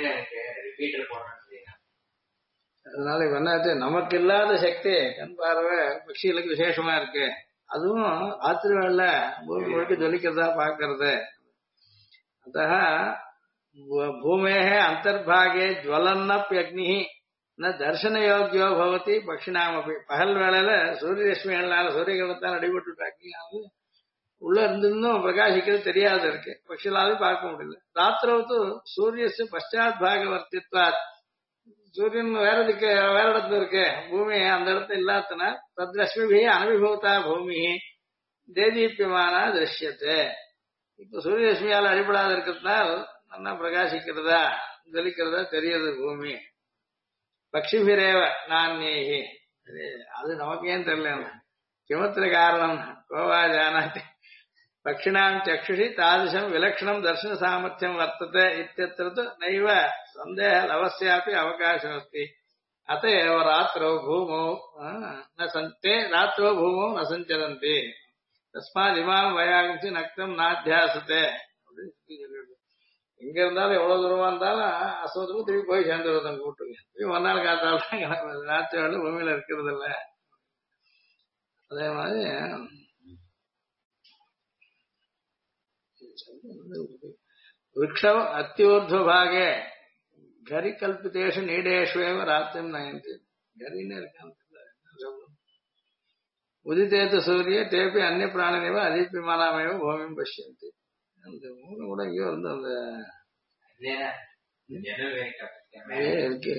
அதனால இப்ப என்ன ஆச்சு நமக்கு இல்லாத சக்தி கண் பார்வை பட்சிகளுக்கு விசேஷமா இருக்கு அதுவும் ராத்திரி வேளை பூமி முழுக்க ஜொலிக்கிறதா பாக்குறது அத்த பூமேः அந்தர்பாகே ஜ்வலன்னப்யக்னி ந தர்சன யோக்கியோ பவதி பக்ஷினாமப்பி பகல் வேளையில சூரிய ரஷ்மிகளால சூரியகிரணத்தால் அடிபட்டு அக்னியாவது உள்ள இருந்தும் பிரகாசிக்கிறது தெரியாது இருக்கு பட்சிகளாவே பார்க்க முடியல ராத்திரவது சூரியசு பஷாத் பாகவர்த்தித்வாத் சூரியன் வேற இடத்துல இருக்கு பூமி அந்த இடத்துல இல்லாதனா தத் ரஷ்மிபி அனுபவத்தா பூமி தேதீப்பியமானா திருஷ்யத்தை. இப்ப சூரியரஷ்மியால் அடிபடாத இருக்கிறதுனால் நல்லா பிரகாசிக்கிறதா ஜலிக்கிறதா தெரியுது பூமி. பக்ஷிபிரேவ நான்யேகி, அது நமக்கு ஏன் தெரியல. கிமத்திர காரணம் கோவா ஜானாதி பக்ஷிணாம் சக்ஷுஷி தாதிசம் விலக்ஷணம் தர்சன சாமர்த்தியம் வர்த்தते இत्यत्र நைவ சந்தேக லவஸ்யாபி அவகாசம் அஸ்தி. அத ஏவ ராத்திரோ பூமோ ந சந்தே ராத்திரோ பூமோ ந சஞ்சரந்தி தஸ்மாத் இமாம் வயாகம்சி நக்தம் நாத்தியாசத்தே. எங்க இருந்தாலும் எவ்வளவு தூரமா இருந்தாலும் அசோதமும் திரும்பி போய் சேர்ந்துருவோம் கூட்டுங்க. திரும்பி மறுநாள் காத்தாலும் ராத்திரி வேலை பூமியில இருக்கிறது இல்ல. அதே மாதிரி விரக்ஷவ அத்தியோர்துவபாகே கரி கல்பிதேஷு நீடேஷ்வேவ ராத்திரம் நயந்தி. கரின்னு இருக்காங்க. உதித்தேத்து சூரிய தேப்பி அந்நிய பிராணினேவ அதிப்பியமானாமேவ பூமியும் பசியந்தி. அந்த மூணு கூட இங்கே வந்து அந்த இருக்கு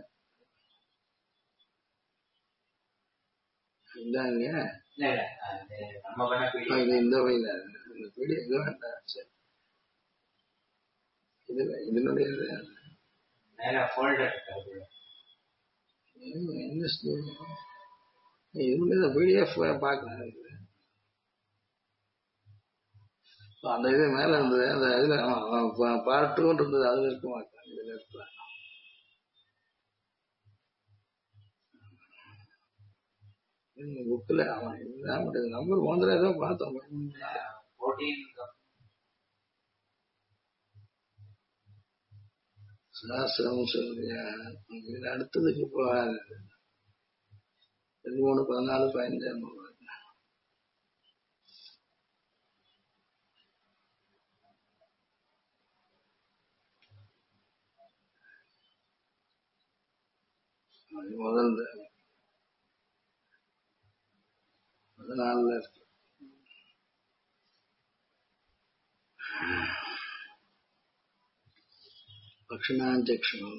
இந்த வயல இதனுடைய இதனுடைய பிடிஎஃப் பார்க்கலாம். அந்த இது மேல இருந்தது, அந்த இதுல பார்ட் 2 இருந்தது, அதுல இருக்க மாட்டாங்க, இதுல இருக்கலாம். புக்ல அவன் நம்பர் ஒன்றரை ஏதோ பார்த்தோம். சாஸ்திரம் சொல்லியா இது அடுத்ததுக்கு போகாது. 13, 14, 15 முதல் 14 இருக்கு. பக்ஷிணாஞ்சக்ஷணம்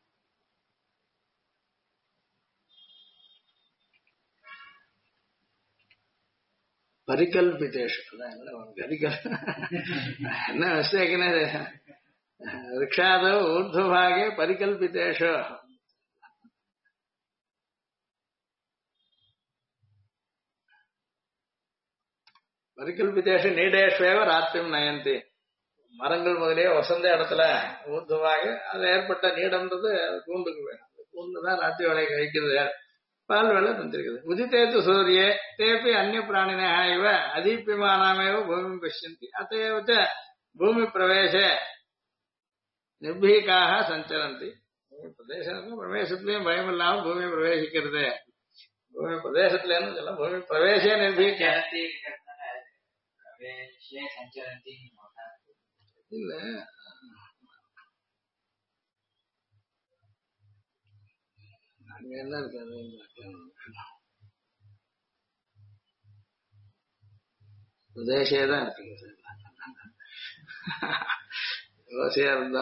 பரிகல்பிதேஷு என்ன மிஸ்டேக்னு ரிக்ஷாதோ ஊர்துவாகே பரிகல்பிதேஷு. பரிகல்பிதேஷு நீடேஷ்வேவ ராத்திரம் நயந்தி. மரங்கள் முதலே வசந்த இடத்துல ஊர்துவாக அது ஏற்பட்ட நீடம்ன்றது கூண்டுக்கு வேணும். கூண்டுதான் ராத்திரி வேலை கழிக்கிறது, பால் வேலை தந்திருக்குது. உதித்தேத்து சூரிய தேப்பி அந்நிய பிராணினா இவ அதீப்பியமானாமேவ பூமி பசியந்தி. அத்தையவச்ச பூமி பிரவேசே நிர்பீகாக சஞ்சரந்தி. பிரதேசம் பிரவேசத்திலையும் பயம் இல்லாம பூமி பிரவேசிக்கிறது. பூமி பிரதேசத்துல இருந்து சொல்ல பூமி பிரவேசே நிர்பீக இல்ல. அங்க என்ன இருக்காது, பிரதேசேதான் இருக்குங்க சார். யோசியா இருந்தா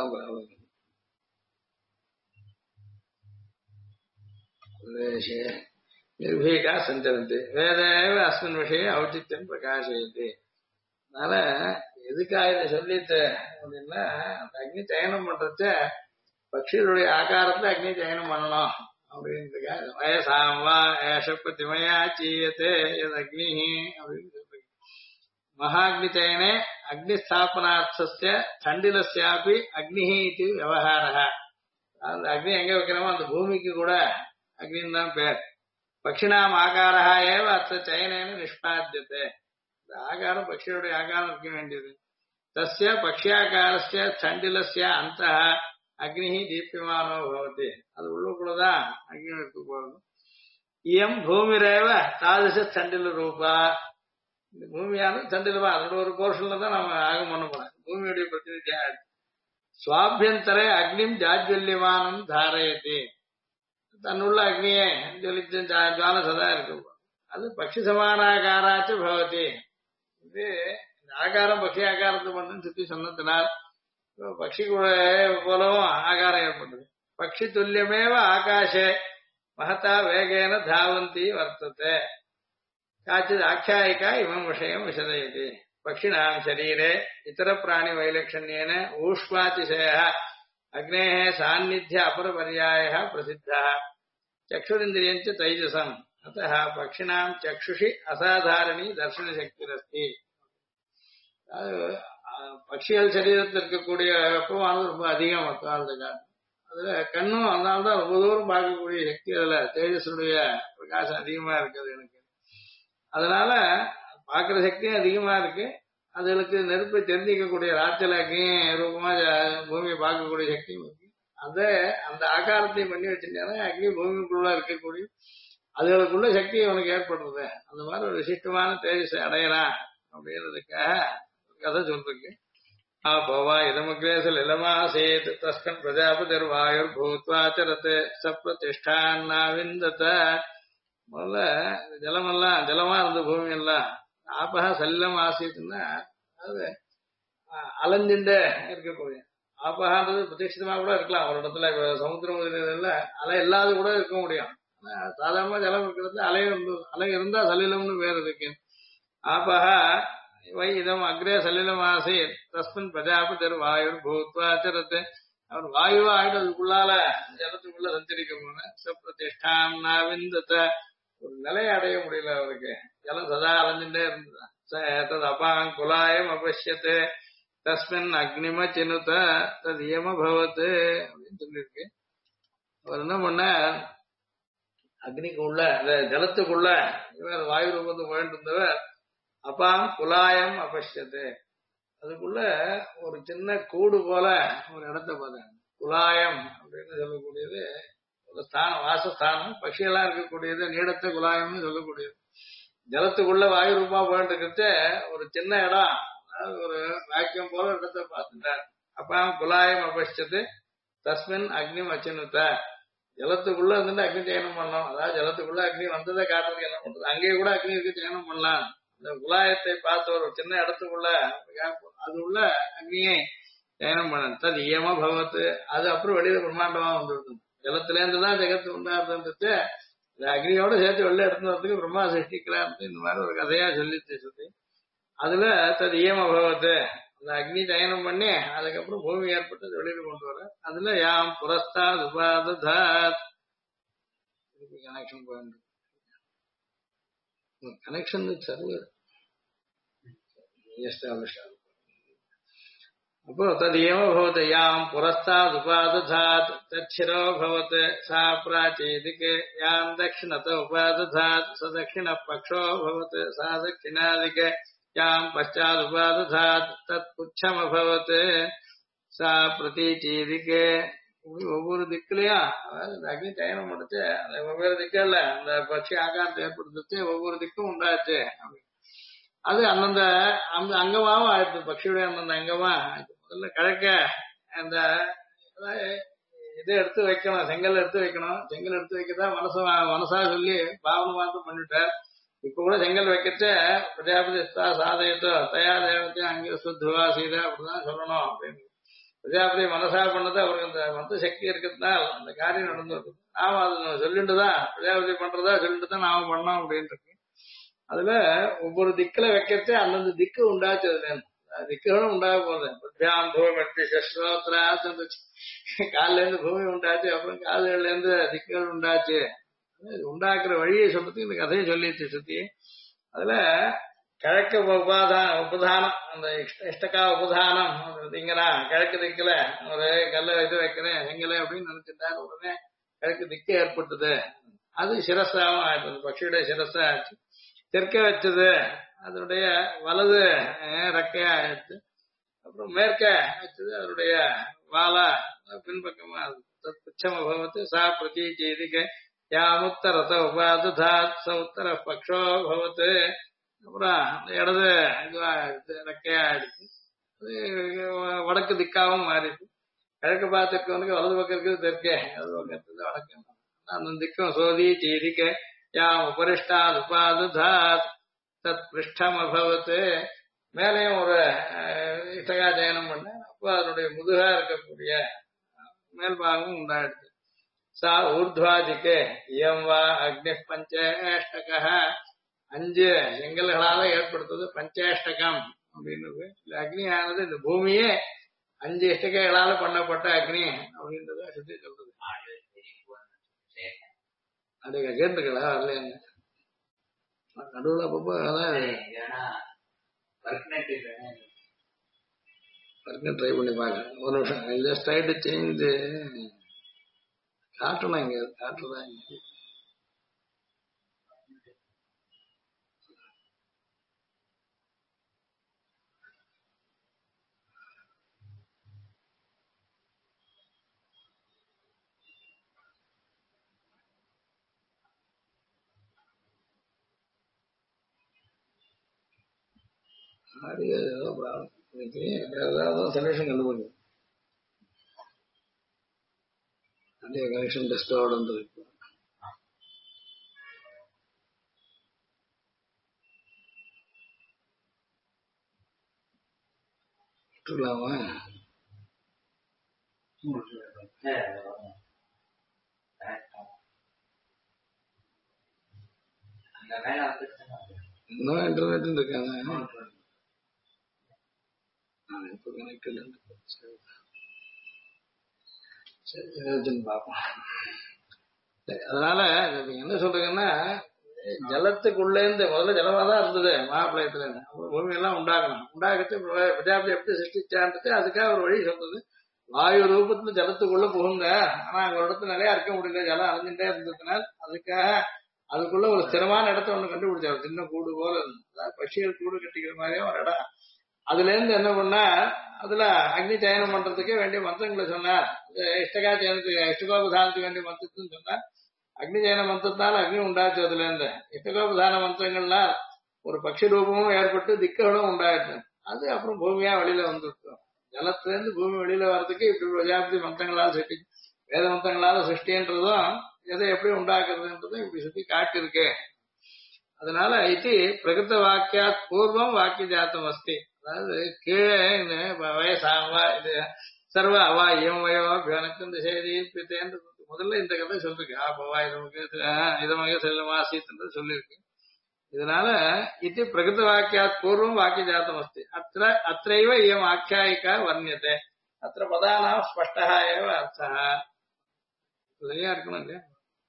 பிரதேசே நிர்பீகா சஞ்சரந்தி வேதேவ அஸ்மின் விஷய ஔச்சித்யம் பிரகாசயந்தி. அதனால எதுக்காக இதை சொல்லிட்டு அப்படின்னா, அந்த அக்னி சயனம் பண்றச்ச பட்சிகளுடைய ஆகாரத்துல அக்னி சயனம் பண்ணணும் அப்படின்றதுக்காக வயசாம்பா ஏஷப்பத்திமயா சீயத்தே அக்னி அப்படின்னு சொல்றீங்க. மகாக்னி சயனே அக்னி ஸ்தாபனார்த்தஸ்ய சண்டிலஸ்யாபி அக்னி இது விவகாரः. அந்த அக்னி எங்க வைக்கிறோமோ அந்த பூமிக்கு கூட அக்னின்னு தான் பேர். பக்ஷிணாம் ஆகாரः ஏவ அத்த சயனேன நிஷ்பாத்தியதே. இந்த ஆகாரம் பக்ஷியுடைய ஆகாரம் இருக்க வேண்டியது. தஸ்ய பக்ஷியாகாரஸ்ய சண்டிலஸ்ய அந்தः அக்னி தீப்யமானோ பவதி. அது உள்ளுக்குள்ளதான் அக்னி இருக்க போறது. இயம் பூமிரேவ தாதிச சண்டில ரூபா. இந்த பூமியான சண்டிலமா அதோட ஒரு போர்ஷன்ல தான் நம்ம ஆகம் பண்ண போறோம். பூமியுடைய பிரதிநிதியா சுவாபியந்தரே அக்னிம் ஜாஜ்வல்யமானம் தாரயதி. தன்னுள்ள அக்னியை ஜொலித்து ஜால சதா இருக்கும். அது பக்ஷி சமானாகாராச்சு பவதி. இது இந்த ஆகாரம் பக்ஷி ஆகாரத்தை பண்ணு சுத்தி சொன்னதுனால் பக்ஷி போலவும் ஆகாரம் ஏற்பட்டது. பக்ஷி துல்லியமேவ ஆகாஷே மகதா வேகேன தாவந்தி வர்த்தத்தை. काचित् आख्यायिका इमं विषयं विशदयति पक्षिणां शरीरे इतरप्राणिवैलक्षण्येन ऊष्मातिशयः अग्नेः सान्निध्य अपरपर्यायः प्रसिद्धः चक्षुरिन्द्रियञ्च तैजसम् अतः पक्षिणां चक्षुषि असाधारणी दर्शनशक्तिरस्ति பட்சிகள் சரீரத்தில் இருக்கக்கூடிய வெப்பமானது ரொம்ப அதிகம் மற்ற அதுல கண்ணும் அதனால்தான் ரொம்ப தூரம் பார்க்கக்கூடிய சக்தி அதுல தேஜஸுடைய பிரகாசம் அதிகமா இருக்குது எனக்கு அதனால பார்க்கிற சக்தியும் அதிகமா இருக்கு அதுகளுக்கு நெருப்பை தெரிஞ்சிக்கக்கூடிய ராத்திரலையும் ரூபமா பூமியை பார்க்கக்கூடிய சக்தியும் இருக்கு அதை அந்த ஆகாரத்தையும் பண்ணி வச்சிருந்தாலும் அக்னி பூமிக்குள்ள இருக்கக்கூடிய அதுகளுக்குள்ள சக்தி உனக்கு ஏற்படுறது அந்த மாதிரி ஒரு விசிஷ்டமான தேஜஸை அடையலாம் அப்படின்றதுக்காக கதை சொல்றீங்க ஆபவா இதமக்ரேசல் இளமாசேத் தஸ்கன் பிரஜாபதிர்வாயுர் பூத்வாச்சரத்து சப்ரதிஷ்டான்னாவிந்தத முதல்ல ஜலமெல்லாம் ஜலமா இருந்த பூமி எல்லாம் ஆபகா சல்லம் ஆசித்துன்னா அது அலைஞ்சுண்டு இருக்கக்கூடிய ஆபகான்றது பிரதீட்சிதமா கூட இருக்கலாம் ஒரு இடத்துல சமுத்திரம் அலை இல்லாத கூட இருக்க முடியும் சாதாரணமா ஜலம் இருக்கிறது அலை இருந்தா சலிலம்னு பேர் இருக்கு ஆபகா வை இதம் அக்ரே சலிலம் ஆசீத் தஸ்மின் பிரஜாபதிர் வாயுர் பூத்வாச்சரத்து அவர் வாயுவா ஆயிட்டு அதுக்குள்ளால ஜலத்துக்குள்ள சஞ்சரிக்க போன சப்ரதிஷ்டாம் நாவிந்தத ஒரு நிலையை அடைய முடியல அவருக்கு ஜலம் சதா அலைஞ்சுட்டே இருந்தது அபாங் குலாயம் அபஷ்யத்து தஸ்மின் அக்னிம சினுத தது யமபவத்து அப்படின்னு சொல்லியிருக்கு அவர் என்ன பண்ண அக்னிக்குள்ள அந்த ஜலத்துக்குள்ள இவர் வாயு ரூபத்தை போயிட்டு இருந்தவர் அப்பாம் குலாயம் அபஷ்யத்து அதுக்குள்ள ஒரு சின்ன கூடு போல ஒரு இடத்தை பார்த்தேன் குலாயம் அப்படின்னு சொல்லக்கூடியது ஒரு ஸ்தானம் வாசஸ்தானம் பட்சியெல்லாம் இருக்கக்கூடியது நீடத்தை குலாயம்னு சொல்லக்கூடியது ஜலத்துக்குள்ள வாயு ரூபா போயிட்டு இருக்கிறது ஒரு சின்ன இடம் அதாவது ஒரு வாக்கியம் போல இடத்தை பார்த்துட்டார் அப்பாம் குலாயம் அபஷ்யத்து தஸ்மின் அக்னி அச்சினுத்த ஜலத்துக்குள்ள வந்துட்டு அக்னி சயனம் பண்ணலாம் அதாவது ஜலத்துக்குள்ள அக்னி வந்ததை காட்டுறதுக்கு என்ன பண்றது அங்கேயே கூட அக்னி இருக்கு சயனம் பண்ணலாம் இந்த குலாயத்தை பார்த்த ஒரு சின்ன இடத்துக்குள்ள அது உள்ள அக்னியை சயனம் பண்ண தது இயமா பகவத்து அது அப்புறம் வெளியில பிரம்மாண்டமா வந்துருது ஜலத்துல இருந்துதான் ஜெகத்து உண்டாதுன்றது இந்த அக்னியோட சேர்த்து வெளில எடுத்து வரதுக்கு பிரம்மா சிருஷ்டிக்கிறாரு இந்த மாதிரி ஒரு கதையா சொல்லி அதுல தது இயம பகவத்து அந்த அக்னி சயனம் பண்ணி அதுக்கப்புறம் பூமி ஏற்பட்டு வெளியில கொண்டு வர அதுல யாம் புரஸ்தா உபாதாத் connection point connection with server established அப்போ ததேவ பவத் யாம் புரஸ்தாத் உபாததாத் தச்சிரோ பவத் சா பிராச்சீதிகே யாம் தக்ஷிணத உபாததாத் ச தக்ஷிண பக்ஷோ பவத் சா தக்ஷிணாதிகே யாம் பச்சாத் உபாததாத் தத் புச்சம் அபவத் சா பிரதீச்சீதிகே ஒவ்வொரு திக்குலயும் அதாவது அக்னி சயனம் முடிச்சு அந்த வெவ்வேறு திக்கல்ல அந்த பட்சி ஆகாரத்தை ஏற்படுத்தி ஒவ்வொரு திக்கும் உண்டாச்சு அது அந்தந்த அந்த அங்கமாவும் ஆயிடுச்சு பட்சியுடைய அந்தந்த அங்கமா முதல்ல கிழக்க அந்த இதை எடுத்து வைக்கணும் செங்கல் எடுத்து வைக்கணும் செங்கல் எடுத்து வைக்கதான் மனசா சொல்லி பாவனை மாத்திரம் பண்ணிட்டார் இப்ப கூட செங்கல் வைக்கச்ச பிரஜாபதி சாதயத்தோ தயா தேவத்தையும் அங்கே சுத்துவா சீதா அப்படிதான் சொல்லணும் அப்படின்னு பிரஜாபதி மனசா பண்ணது அவருக்கு அந்த மந்த சக்தி இருக்கிறதுனால அந்த காரியம் நடந்து வருது நாம அது சொல்லிட்டுதான் பிரஜாபதி பண்றதா சொல்லிட்டு தான் நாம பண்ணோம் அப்படின்னு இருக்கு அதுல ஒவ்வொரு திக்குல வைக்கிறதே அந்தந்த திக்கு உண்டாச்சு அதுல திக்குகளும் உண்டாக போகுது பிரத்யாம் பூமி சஸ்ரோத்ரா காலில இருந்து பூமி உண்டாச்சு அப்புறம் காதுகள்ல இருந்து திக்குகள் உண்டாச்சு உண்டாக்குற வழியை சொல்றதுக்கு இந்த கதையை சொல்லிச்சு சுத்தி அதுல கிழக்கு உபதானம் அந்த இஷ்டக்கா உபதானம் இங்கன்னா கிழக்கு திக்குல ஒரு கல்ல இது வைக்கிறேன் செங்கலை அப்படின்னு நினைச்சிட்டாரு உடனே கிழக்கு திக்கு ஏற்பட்டது அது சிரசாவும் ஆயிடுது பட்சியுடைய சிரசா ஆச்சு தெற்க வச்சது அதனுடைய வலது ரெக்கையா ஆயிடுச்சு அப்புறம் மேற்க வச்சது அதனுடைய வாலா பின்பக்கமா புச்சம பவத்து சா பிரதீச்சீதிகே யாமுத்தரத உபாததாத் ச உத்தர பக்ஷோ பவத்து அப்புறம் இடது இதுவா எடுத்து ரெக்கையா எடுத்து வடக்கு திக்காவும் மாறிடுச்சு கிழக்கு பார்த்துக்கு வலது பக்கம் இருக்குது தெற்கே வலது பக்கம் இருக்குது வடக்கு அந்த திக்கம் சோதி சீதிக்க யாம் உபரிஷ்டாத் உபாததாத் தத் பிருஷ்டம் அபவத்து மேலையும் ஒரு இஷ்டகா சயனம் பண்ண அப்போ அதனுடைய முதுகா இருக்கக்கூடிய மேல்பாகமும் உண்டாயிடுச்சு சா ஊர்துவாதிக்கு இயம் வா அக்னி பஞ்சேஷ்டக 5 செங்கல்களால ஏற்படுத்துவது பஞ்சேஷ்டகம் அப்படின்றது. இந்த அக்னியானது இந்த பூமியே 5 இஷ்டகைகளால பண்ணப்பட்ட அக்னி அப்படின்றத சுத்தி சொல்றது. அது கேட்டுருக்கா அதுல நடுவில் அப்பப்போ அதான் ட்ரை பண்ணி பாக்க ஒரு நிமிஷம் ஜஸ்ட் ட்ரை டு சேஞ்ச் காட்டணும் இங்க காட்டுறதா இங்க ஏதோ ஏதாவது சொல்யூஷன் கண்டுபிடிக்கும் அதே கனெக்ஷன் டிஸ்டர்ப்டு விட்டுலாமா இன்னும் இன்டர்நெட் இருக்காங்க இப்ப கனெக்டட் சரி பார்ப்போம். அதனால என்ன சொல்றீங்கன்னா ஜலத்துக்குள்ளே இருந்து முதல்ல ஜலமா தான் இருந்தது மகாபிரளயத்துல பூமி எல்லாம் உண்டாகணும் உண்டாகிட்டு பிரஜாபதி எப்படி சிருஷ்டிச்சான்றது அதுக்காக ஒரு வழி சொல்றது. வாயு ரூபத்துல ஜலத்துக்குள்ள புகுங்க ஆனா அங்க ஒரு இடத்துல நிறைய இருக்க முடியல ஜலம் அலைஞ்சுட்டே இருந்ததுனால் அதுக்காக அதுக்குள்ள ஒரு ஸ்திரமான இடத்த ஒண்ணு கண்டுபிடிச்சாரு. சின்ன கூடு போல இருந்தது பட்சிகள் கூடு கட்டிக்கிற மாதிரியே ஒரு இடம். அதுல இருந்து என்ன பண்ணா அதுல அக்னி சயனம் பண்றதுக்கே வேண்டிய மந்திரங்களை சொன்னார். இஷ்டகா சயனத்துக்கு இஷ்டகோபதானத்துக்கு வேண்டிய மந்திரத்துன்னு சொன்னார். அக்னி சயன மந்திரத்தால் அக்னி உண்டாச்சு. அதுல இருந்து இஷ்டகோபதான மந்திரங்கள்லாம் ஒரு பட்சி ரூபமும் ஏற்பட்டு திக்குகளும் உண்டாயிடுச்சு. அது அப்புறம் பூமியா வெளியில வந்துருக்கும். ஜலத்துல இருந்து பூமி வெளியில வர்றதுக்கு இப்படி பிரஜாபதி மந்திரங்களால் சிருஷ்டி வேத மந்திரங்களால சிருஷ்டின்றதும் எதை எப்படி உண்டாக்குறதுன்றதும் இப்படி சுத்தி காட்டிருக்கு. அதனால இது பிரகிருத வாக்கியா பூர்வம் வாக்கிய ஜாத்தம் அஸ்தி. அதாவது கீழே இந்த வயசாவா இது சர்வ அவா இயம் வயவா பியனக்கும் திசைதி பித்தேன் முதல்ல இந்த கதை சொல்லிருக்கு. ஆபவா இதமாக செல்லுமா சீத்துன்றது சொல்லியிருக்கு. இதனால இது பிரகிருத வாக்கியா பூர்வம் வாக்கிய ஜாத்தம் அஸ்தி. அத்தைவ இயம் ஆख्यायिका வர்ணியதே அத்த பதானாம் ஸ்பஷ்டா ஏவ அர்த்தः. சரியா இருக்கணும் இல்லையா?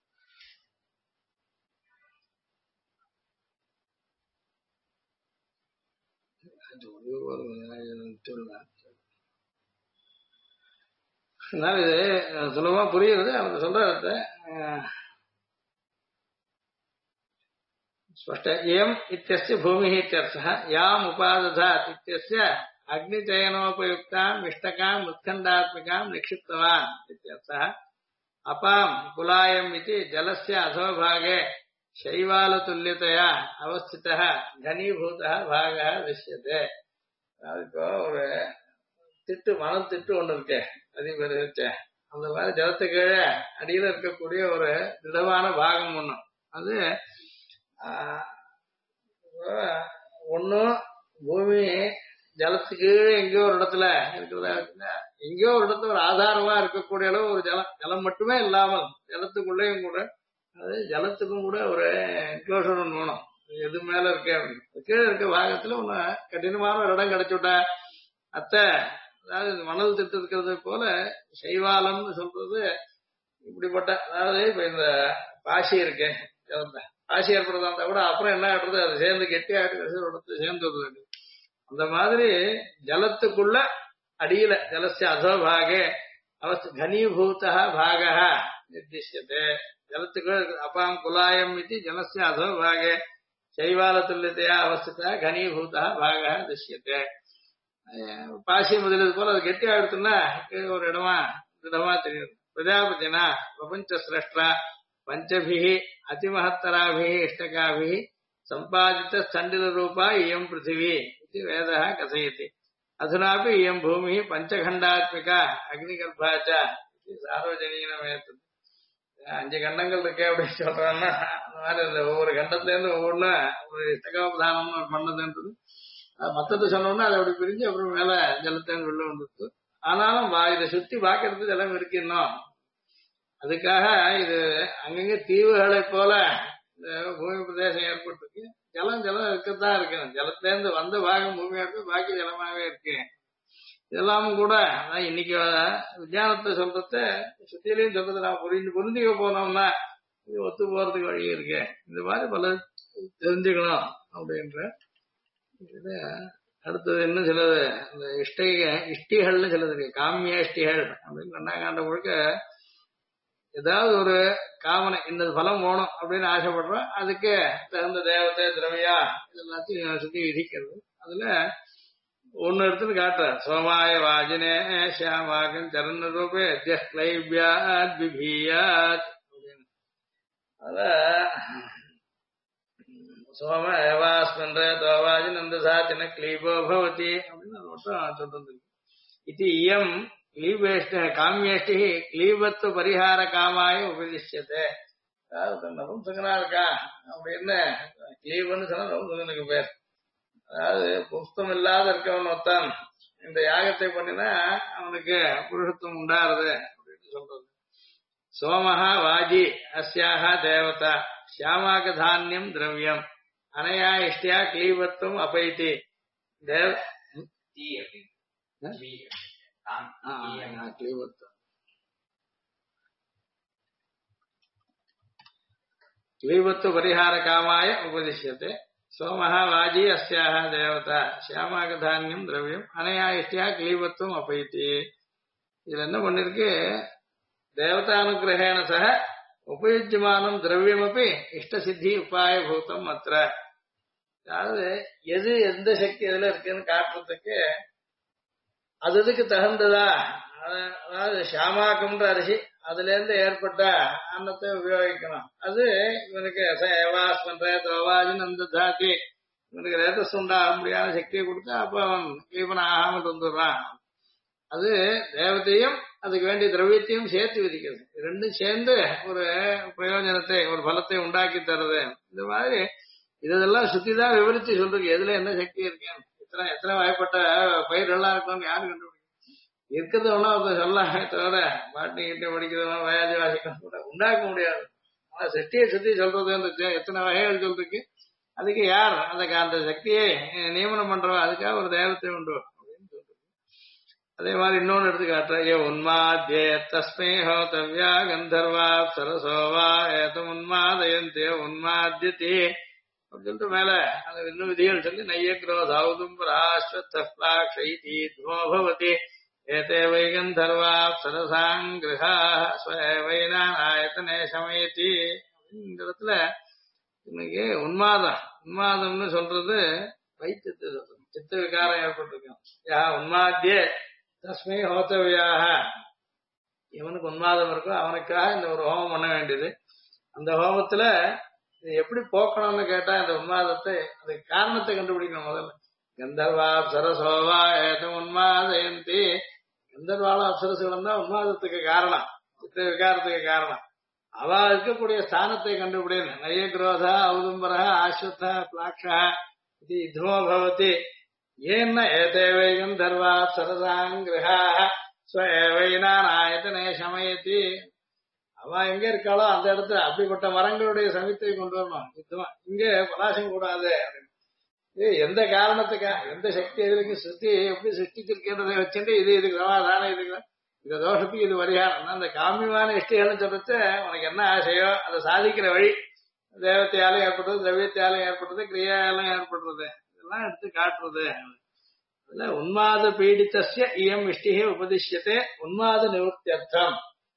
இது சுலபமா புரியுது. அவங்க சொல்றது ஸ்பஷ்ட இயம் இत्यस्य भूमिः इत्यर्थः याम् उपादधात् इत्यस्य अग्निचयनोपयुक्ताम् इष्टकाम् उत्खण्डात्मिकाम् निक्षिप्तवान् इत्यर्थः अपाम् कुलायम् इति जलस्य अधोभागे शैवालतुल्यतया अवस्थितः घनीभूतः भागः दृश्यते. இப்போ ஒரு திட்டு மணல் திட்டு ஒண்ணு இருக்கு அதிக பேர் இருக்கு. அந்த மாதிரி ஜலத்துக்கு கீழே அடியில இருக்கக்கூடிய ஒரு திடமான பாகம் ஒண்ணு அது ஒன்னும் பூமி ஜலத்துக்கு எங்கேயோ ஒரு இடத்துல இருக்கிறதா இருக்குன்னா எங்கேயோ ஒரு இடத்துல ஒரு ஆதாரமா இருக்கக்கூடிய அளவு ஒரு ஜலம் மட்டுமே இல்லாமல் ஜலத்துக்குள்ளேயும் கூட அது ஜலத்துக்கும் கூட ஒரு என்க்ளோஷர் ஒன்று வேணும். எது மேல இருக்கு அப்படின்னு கீழே இருக்க பாகத்துல ஒண்ணு கடினமான ஒரு இடம் கிடைச்சுட்டா அத்தை அதாவது மணல் திட்டு இருக்கிறது போல சைவாலம்னு சொல்றது இப்படிப்பட்ட அதாவது இப்ப இந்த பாசி இருக்கு பாசி ஏற்படுறதா இருந்தா கூட அப்புறம் என்ன ஆடுறது அது சேர்ந்து கெட்டி ஆட்டு சேர்ந்து வருது. அந்த மாதிரி ஜலத்துக்குள்ள அடியில ஜலசிய அதோபாகே அவஸ்து கனீபூத பாக நிர்திஷ்யதே. ஜலத்துக்குள்ள அப்பாம் குலாயம் இது ஜலசிய அதோபாகே சைவாலத்துல்யத்தையா அவஸ்திதா கனீபூத பாக திருஷ்யத்தே. பாசி முதலது போல அது கெட்டி ஆடுத்துன்னா ஒரு இடமா தெரியும். பிரஜாபதினா பிரபஞ்ச சிரஷ்டா பஞ்சபிஹி அதிமஹத்தராபிஹி இஷ்டகாபிஹி சம்பாதித்த ஸ்தண்டில ரூபா இயம் பிருத்திவி இது வேதः கथयति. அதுனாபி இயம் பூமி பஞ்சகண்டாத்மிகா அக்னிகர்பாச்ச இது சார்வஜனீனமேத்து. 5 கண்டங்கள் இருக்கே அப்படின்னு சொல்றாங்கன்னா அந்த மாதிரி இந்த ஒவ்வொரு கண்டத்துல இருந்து ஒவ்வொன்றும் ஒரு இஷ்டகோபதானம் பண்ணதுன்றது மத்தத்தை சொன்னோம்னா அதை அப்படி பிரிஞ்சு அப்புறம் மேல ஜலத்தேன் வெளில வந்துருக்கு. ஆனாலும் இதை சுத்தி பாக்கிறதுக்கு ஜலம் இருக்கு இன்னும். அதுக்காக இது அங்கங்க தீவுகளை போல இந்த பூமி பிரதேசம் ஏற்பட்டிருக்கு. ஜலம் ஜலம் இருக்கத்தான் இருக்கு. ஜலத்திலேருந்து வந்த பாகம் பூமியா இருக்கு, பாக்கி ஜலமாவே இருக்கு. இதெல்லாமும் கூட அதான் இன்னைக்கு விஞ்ஞானத்தை சொல்றத சுத்தியிலையும் சொல்றது நான் புரிஞ்சுக்க போனோம்னா இது ஒத்து போறதுக்கு வழி இருக்கு. இந்த மாதிரி பல தெரிஞ்சுக்கணும் அப்படின்ற இது. அடுத்தது இன்னும் சிலது இந்த இஷ்டிகள்னு சிலது இருக்கு. காமிய இஷ்டிகள் அப்படின்னு ரெண்டாம் முழுக்க ஏதாவது ஒரு காமனை இந்த பலம் போகணும் அப்படின்னு ஆசைப்படுறோம். அதுக்கு தகுந்த தேவத்தை திரவியா இதெல்லாத்தையும் சுத்தி விதிக்கிறது. அதுல ஒன்னு எடுத்துன்னு காட்டுற சோமாய வாஜினே ஷியாமாகன் சரண ரூபே கிளைபியாத் பிபியாத் அப்படின்னு. அத சோம ஏவாஸ்மன்ற தோவாஜி நந்தசாச்சின கிளீபோ பவதி அப்படின்னு அது மட்டும் சொல்றது. இது இயம் கிளீபேஷ்ட காமியேஷ்டி கிளீபத்து பரிகார காமாய உபதிஷ்யத்தை. அதாவது நபும்சகனா இருக்கா அப்படின்னு கிளீபன்னு சொன்னா நபும்சகனுக்கு பேர். அதாவது புஸ்தம் இல்லாத இருக்கவன் ஒருத்தன் இந்த யாகத்தை பண்ணினா அவனுக்கு புருஷத்துவம் உண்டாருது அப்படின்னு சொல்றது. சோமஹா வாஜி அஸ்யாக தேவதா ஷியாமாக தானியம் திரவியம் அனையா இஷ்டியா கிளீபத்துவம் அபைதி தேவ கிளீபத்துவம் கிளீபத்து பரிகார காமாய உபதிஷ்யத்தை. சோமஹ வாஜி அஸ்யாக தேவதா ஷியாமாக தானியம் திரவியம் அனையா இஷ்டியா கிளீபத்துவம் அபைத்தி. இதுல என்ன பண்ணிருக்கு, தேவதானுகிரகேண சக உபயுஜ்யமானம் திரவியம் அப்படி இஷ்ட சித்தி உபாய பூதம் அத்திர. அதாவது எது எந்த சக்தி எதுல இருக்குன்னு காட்டுறதுக்கு அதுக்கு தகுந்ததா, அதாவது ஷியாமாக்கம்ன்ற அரிசி அதுல இருந்து ஏற்பட்ட அன்னத்தை உபயோகிக்கணும். அது இவனுக்கு ஏவாஸ்மன்ற தோவாஜின் அந்த தாத்தி இவனுக்கு ரேதஸ் உண்டாக முடியாத சக்தியை கொடுத்தா அப்ப அவன் கீபன் ஆகாமல் வந்துடுறான். அது தேவத்தையும் அதுக்கு வேண்டிய திரவியத்தையும் சேர்த்து விதிக்கிறது. ரெண்டும் சேர்ந்து ஒரு பிரயோஜனத்தை ஒரு பலத்தை உண்டாக்கி தருது. இந்த மாதிரி இதெல்லாம் சுத்திதான் விவரிச்சு சொல்றீங்க எதுல என்ன சக்தி இருக்கேன்னு. எத்தனை வாய்ப்பட்ட பயிர்கள்லாம் இருக்கும்னு யாரும் கண்டுபிடிக்கும். இருக்கிறது ஒன்னா ஒருத்தர் சொல்லலாம் தவிர பாட்டி கிட்ட படிக்கிறதும் வயாதி வாசிக்கணும் கூட உண்டாக்க முடியாது. ஆனா சக்தியை சுத்தி சொல்றது எத்தனை வகைகள் சொல்றதுக்கு அதுக்கு யார் அதுக்கு அந்த சக்தியை நியமனம் பண்றவா அதுக்காக ஒரு தேவத்தை உண்டு அப்படின்னு சொல்றது. அதே மாதிரி இன்னொன்னு எடுத்து காட்டுற உன்மாத்யே தஸ்மை ஹோதவ்யா கந்தர்வா சரசோவா ஏதம் உன்மாதயந்தே உன்மாத்யதி அப்படின்னு சொல்லிட்டு மேல அந்த இன்னும் விதிகள் சொல்லி நையக்ரோதாவுதும் ராஷ்வத்லாக்ஷைதி துமோபவதி ஏதே வைகந்தர்வா சரசாங்கிரகா ஸ்வயவைனாயத்தனே சமயத்தி. இந்த இடத்துல இன்னைக்கு உன்மாதம்னு சொல்றது வைத்தியத்தை சொல்றது. சித்த விகாரம் ஏற்பட்டிருக்கும். யா உன்மாத்தியே தஸ்மை ஹோத்தவியாக எவனுக்கு உன்மாதம் இருக்கோ அவனுக்காக இந்த ஒரு ஹோமம் பண்ண வேண்டியது. அந்த ஹோமத்துல இது எப்படி போக்கணும்னு கேட்டா இந்த உன்மாதத்தை அதுக்கு காரணத்தை கண்டுபிடிக்கணும். முதல்ல கந்தர்வா அப்சரசோவா ஏதம் உன்மாதயந்தி. கந்தர்வால அப்சரசுகளும் தான் உன்மாதத்துக்கு காரணம், சித்த விகாரத்துக்கு காரணம். அவ இருக்கக்கூடிய ஸ்தானத்தை கண்டுபிடிக்கணும். நய குரோதா ஔதும்பரா ஆஸ்வத்தா பிளாக்ஷா இது யுத்தமோ பவதி. ஏன்னா ஏதேவை கந்தர்வா சரசாங்கிரகா ஸ்வயவைனாயத்தனே சமயத்தி. அவ எங்க இருக்காளோ அந்த இடத்துல அப்படிப்பட்ட மரங்களுடைய சமித்தை கொண்டு வரணும். யுத்தமா இங்க பலாசம் கூடாது. எந்த காரணத்துக்காக எந்த சக்தி எதிர்க்கு சுத்தி எப்படி சிருஷ்டிச்சிருக்கின்றதை வச்சுட்டு இதுக்கு சமாதானம் இதுக்கு இந்த தோஷத்துக்கு இது பரிகாரம். அந்த காமியமான இஷ்டிகள்னு சொல்லிட்டு உனக்கு என்ன ஆசையோ அதை சாதிக்கிற வழி தேவத்தையாலும் ஏற்படுறது, திரவியத்தையாலும் ஏற்படுறது, கிரியாலும் ஏற்படுறது, இதெல்லாம் எடுத்து காட்டுறது. அதுல உன்மாத பீடித்தஸ்ய இயம் இஷ்டிகை உபதிஷ்யத்தை உன்மாத நிவர்த்தியர்த்தம்.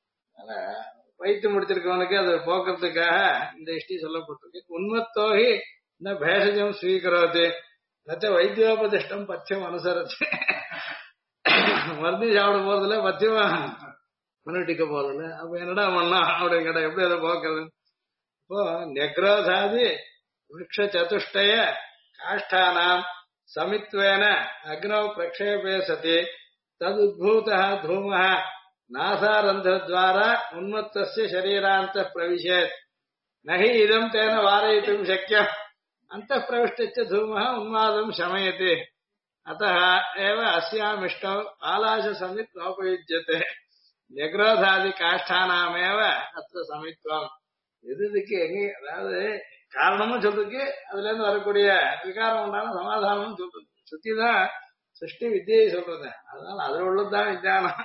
வைத்து முடிச்சிருக்கவனுக்கு அதை போக்குறதுக்காக இந்த இஷ்டி சொல்லப்பட்டிருக்கு. உன்மத்தோகி ந பேஷஜம் ஸ்வீகரோது நச்ச வைத்தியோபதிஷ்டம் பத்தியம் அனுசரிச்சு. மருந்தி சாப்பிட போறதுல பத்தியமா மனுட்டிக்க போறதில்ல. அப்ப என்னடா பண்ணா அப்படின்னு கேட்டா எப்படி அதை போக்குறது? இப்போ நெக்ரோதாதி விரக்ஷ சதுஷ்டய காஷ்டானாம் சமித்வேன அக்னோ பிரக்ஷேபே சதி ததுத்பூதः தூமः நாசாரந்தத்வாரா உன்மத்தஸ்ய சரீராந்த பிரவிசேத் நஹி இதம் தேன வாரயித்தும் சக்கியம் அந்தः பிரவிஷ்டச்ச தூமः உன்மாதம் சமயதி அतः एव अस्यामिष्टौ पालाश समित् नोपयुज्यते நிக்ரோதாதி காஷ்டானாமேவ அத்த சமித்வம். இதுக்கு எங்க அதாவது காரணமும் சொல்றதுக்கு அதுல இருந்து வரக்கூடிய விகாரம் உண்டான சமாதானமும் சொல்றது. சுத்தி தான் சிருஷ்டி வித்தியை சொல்றது. அதனால அதுல உள்ளதுதான் விஞ்ஞானம்.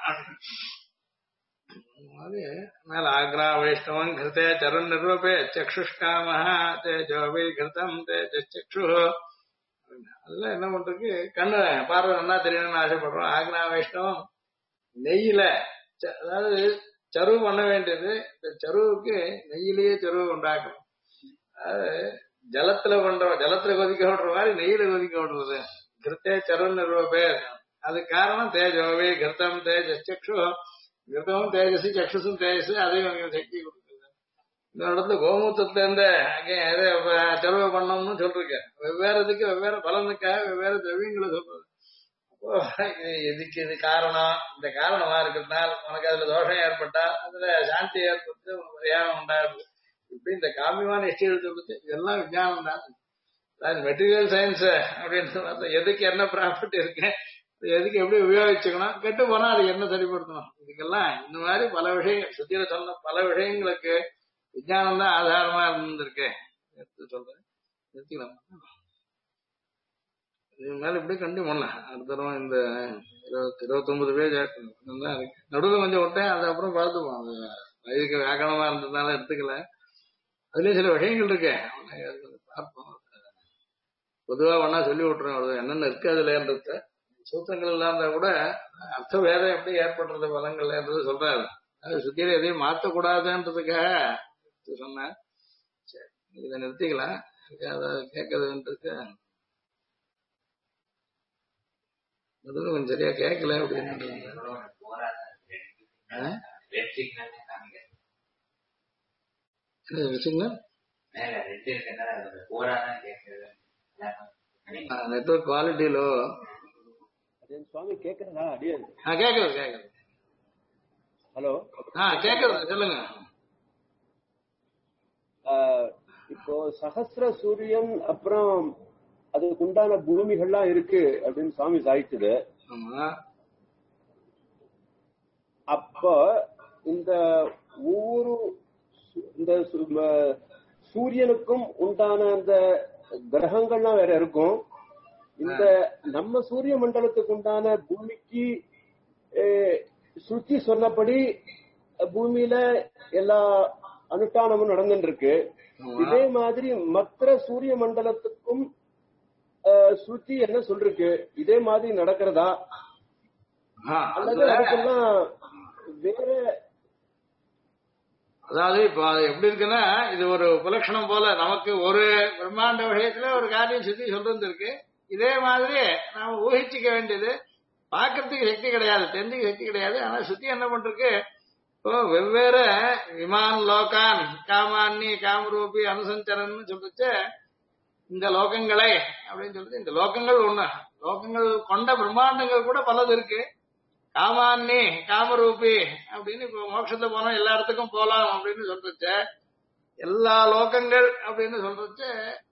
மேல ஆக்ரா வைஷ்ணவம் கிருத்தே சரண் நிரூபே சக்ஷுஷ்காம தேஜோபி கிருத்தம் தேஜச்சு. அதுல என்ன பண்றதுக்கு கண்ணு பார்வை நல்லா தெரியணும்னு ஆசைப்படுறோம். ஆக்ரா வைஷ்ணவம் நெய்யில அதாவது சருவு பண்ண வேண்டியது. இந்த சருவுக்கு நெய்யிலேயே சருவு உண்டாக்கணும். அதாவது ஜலத்துல பண்றோம், ஜலத்துல கொதிக்க விடுற மாதிரி நெய்யில கொதிக்க விடுறது. கிருத்தே சருன்னு நிறுவ அது காரணம் தேஜோவே கிருத்தம் தேஜச்சு. கிருத்தமும் தேஜஸ் சக்ஷுசும் தேஜஸ் அதையும் சக்தி கொடுக்குது. இந்த இடத்துல கோமூத்திரத்துல இருந்து அங்கே எதை சருவை பண்ணணும்னு சொல்றேன். வெவ்வேறதுக்கு வெவ்வேறு பலனுக்காக வெவ்வேறு திரவியங்களை சொல்றது. இதுக்கு இது காரணம், இந்த காரணமா இருக்கிறதுனால உனக்கு அதுல தோஷம் ஏற்பட்டா அதுல சாந்தி ஏற்பட்டு உனக்கு பரிகாரம் உண்டாடுது. இப்படி இந்த காமியமான இஷ்டிகள் சொல்றது இதெல்லாம் விஞ்ஞானம் தான். மெட்டீரியல் சயின்ஸ் அப்படின்னு எதுக்கு என்ன ப்ராஃபிட் இருக்கு, எதுக்கு எப்படி உபயோகிச்சுக்கணும், கெட்டு போனா அது என்ன சரிப்படுத்தணும், இதுக்கெல்லாம் இந்த மாதிரி பல விஷயங்கள் சுத்தியில சொன்ன பல விஷயங்களுக்கு விஞ்ஞானம் தான் ஆதாரமா இருந்திருக்கு. எடுத்து சொல்றேன், நிறுத்திக்கலாம். இது மேல இப்படி கண்டி பண்ணலாம். அடுத்த தடவை இந்த 29 பேஜ் தான் இருக்கு. நடுவில் கொஞ்சம் விட்டேன், அது அப்புறம் பார்த்துப்போம். அது இதுக்கு வியாக்கணமா இருந்ததுனால எடுத்துக்கல. அதுலயும் சில விஷயங்கள் இருக்கு, பார்ப்போம். பொதுவா ஒன்னா சொல்லி விட்டுறோம். அவ்வளவு என்னென்ன இருக்கு அதுலன்றது. சூத்திரங்கள் இல்லாம கூட அர்த்த வேதம் எப்படி ஏற்படுறது பலங்கள்ன்றது சொல்றாரு. அது சுத்தியில எதையும் மாற்றக்கூடாதுன்றதுக்காக சொன்னேன். சரி, இதை நிறுத்திக்கலாம். அதை கேட்கறதுன்றது நடுவில் கொஞ்சம் சரியா கேட்கல அப்படின்னு. நெட்வொர்க் குவாலிட்டிலோ சுவாமி கேக்குறதா? கேக்குறது கேக்குது. ஹலோ, கேக்குறது சொல்லுங்க. இப்போ சஹஸ்ர சூரியன் அப்புறம் அதுக்கு உண்டான பூமிகள்லாம் இருக்கு அப்படின்னு சுவாமி சாய்ச்சது. அப்ப இந்த ஒவ்வொரு இந்த சூரியனுக்கும் உண்டான அந்த கிரகங்கள்லாம் வேற இருக்கும். இந்த நம்ம சூரிய மண்டலத்துக்கு உண்டான பூமிக்கு சுத்தி சொன்னபடி பூமியில எல்லா அனுஷ்டானமும் நடந்துட்டு இருக்கு. இதே மாதிரி மற்ற சூரிய மண்டலத்துக்கும் சுத்தி என்ன சொல்றக்கு இதே மாதிரி நடக்கிறதா அல்லது அதுக்கெல்லாம் வேற? அதாவது இப்ப அது எப்படி இருக்குன்னா, இது ஒரு உபலட்சணம் போல நமக்கு ஒரு பிரம்மாண்ட விஷயத்துல ஒரு காரியம் சுத்தி சொல்றது இருக்கு. இதே மாதிரி நாம ஊகிச்சுக்க வேண்டியது. பாக்கிறதுக்கு சக்தி கிடையாது, தெரிஞ்சுக்க சக்தி கிடையாது. ஆனா சுத்தி என்ன பண்றது, இப்போ வெவ்வேறு விமான் லோகான் காமான்னி காமரூபி அனுசஞ்சரன் சொல்லிச்சு. இந்த லோகங்களை அப்படின்னு சொல்லிட்டு இந்த லோகங்கள் ஒண்ணு, லோகங்கள் கொண்ட பிரம்மாண்டங்கள் கூட பலது இருக்கு. காமான்னி காமரூபி அப்படின்னு இப்போ மோட்சத்தை போனோம் எல்லா இடத்துக்கும் போலாம் அப்படின்னு சொல்றச்சு. எல்லா லோகங்கள் அப்படின்னு சொல்றச்சு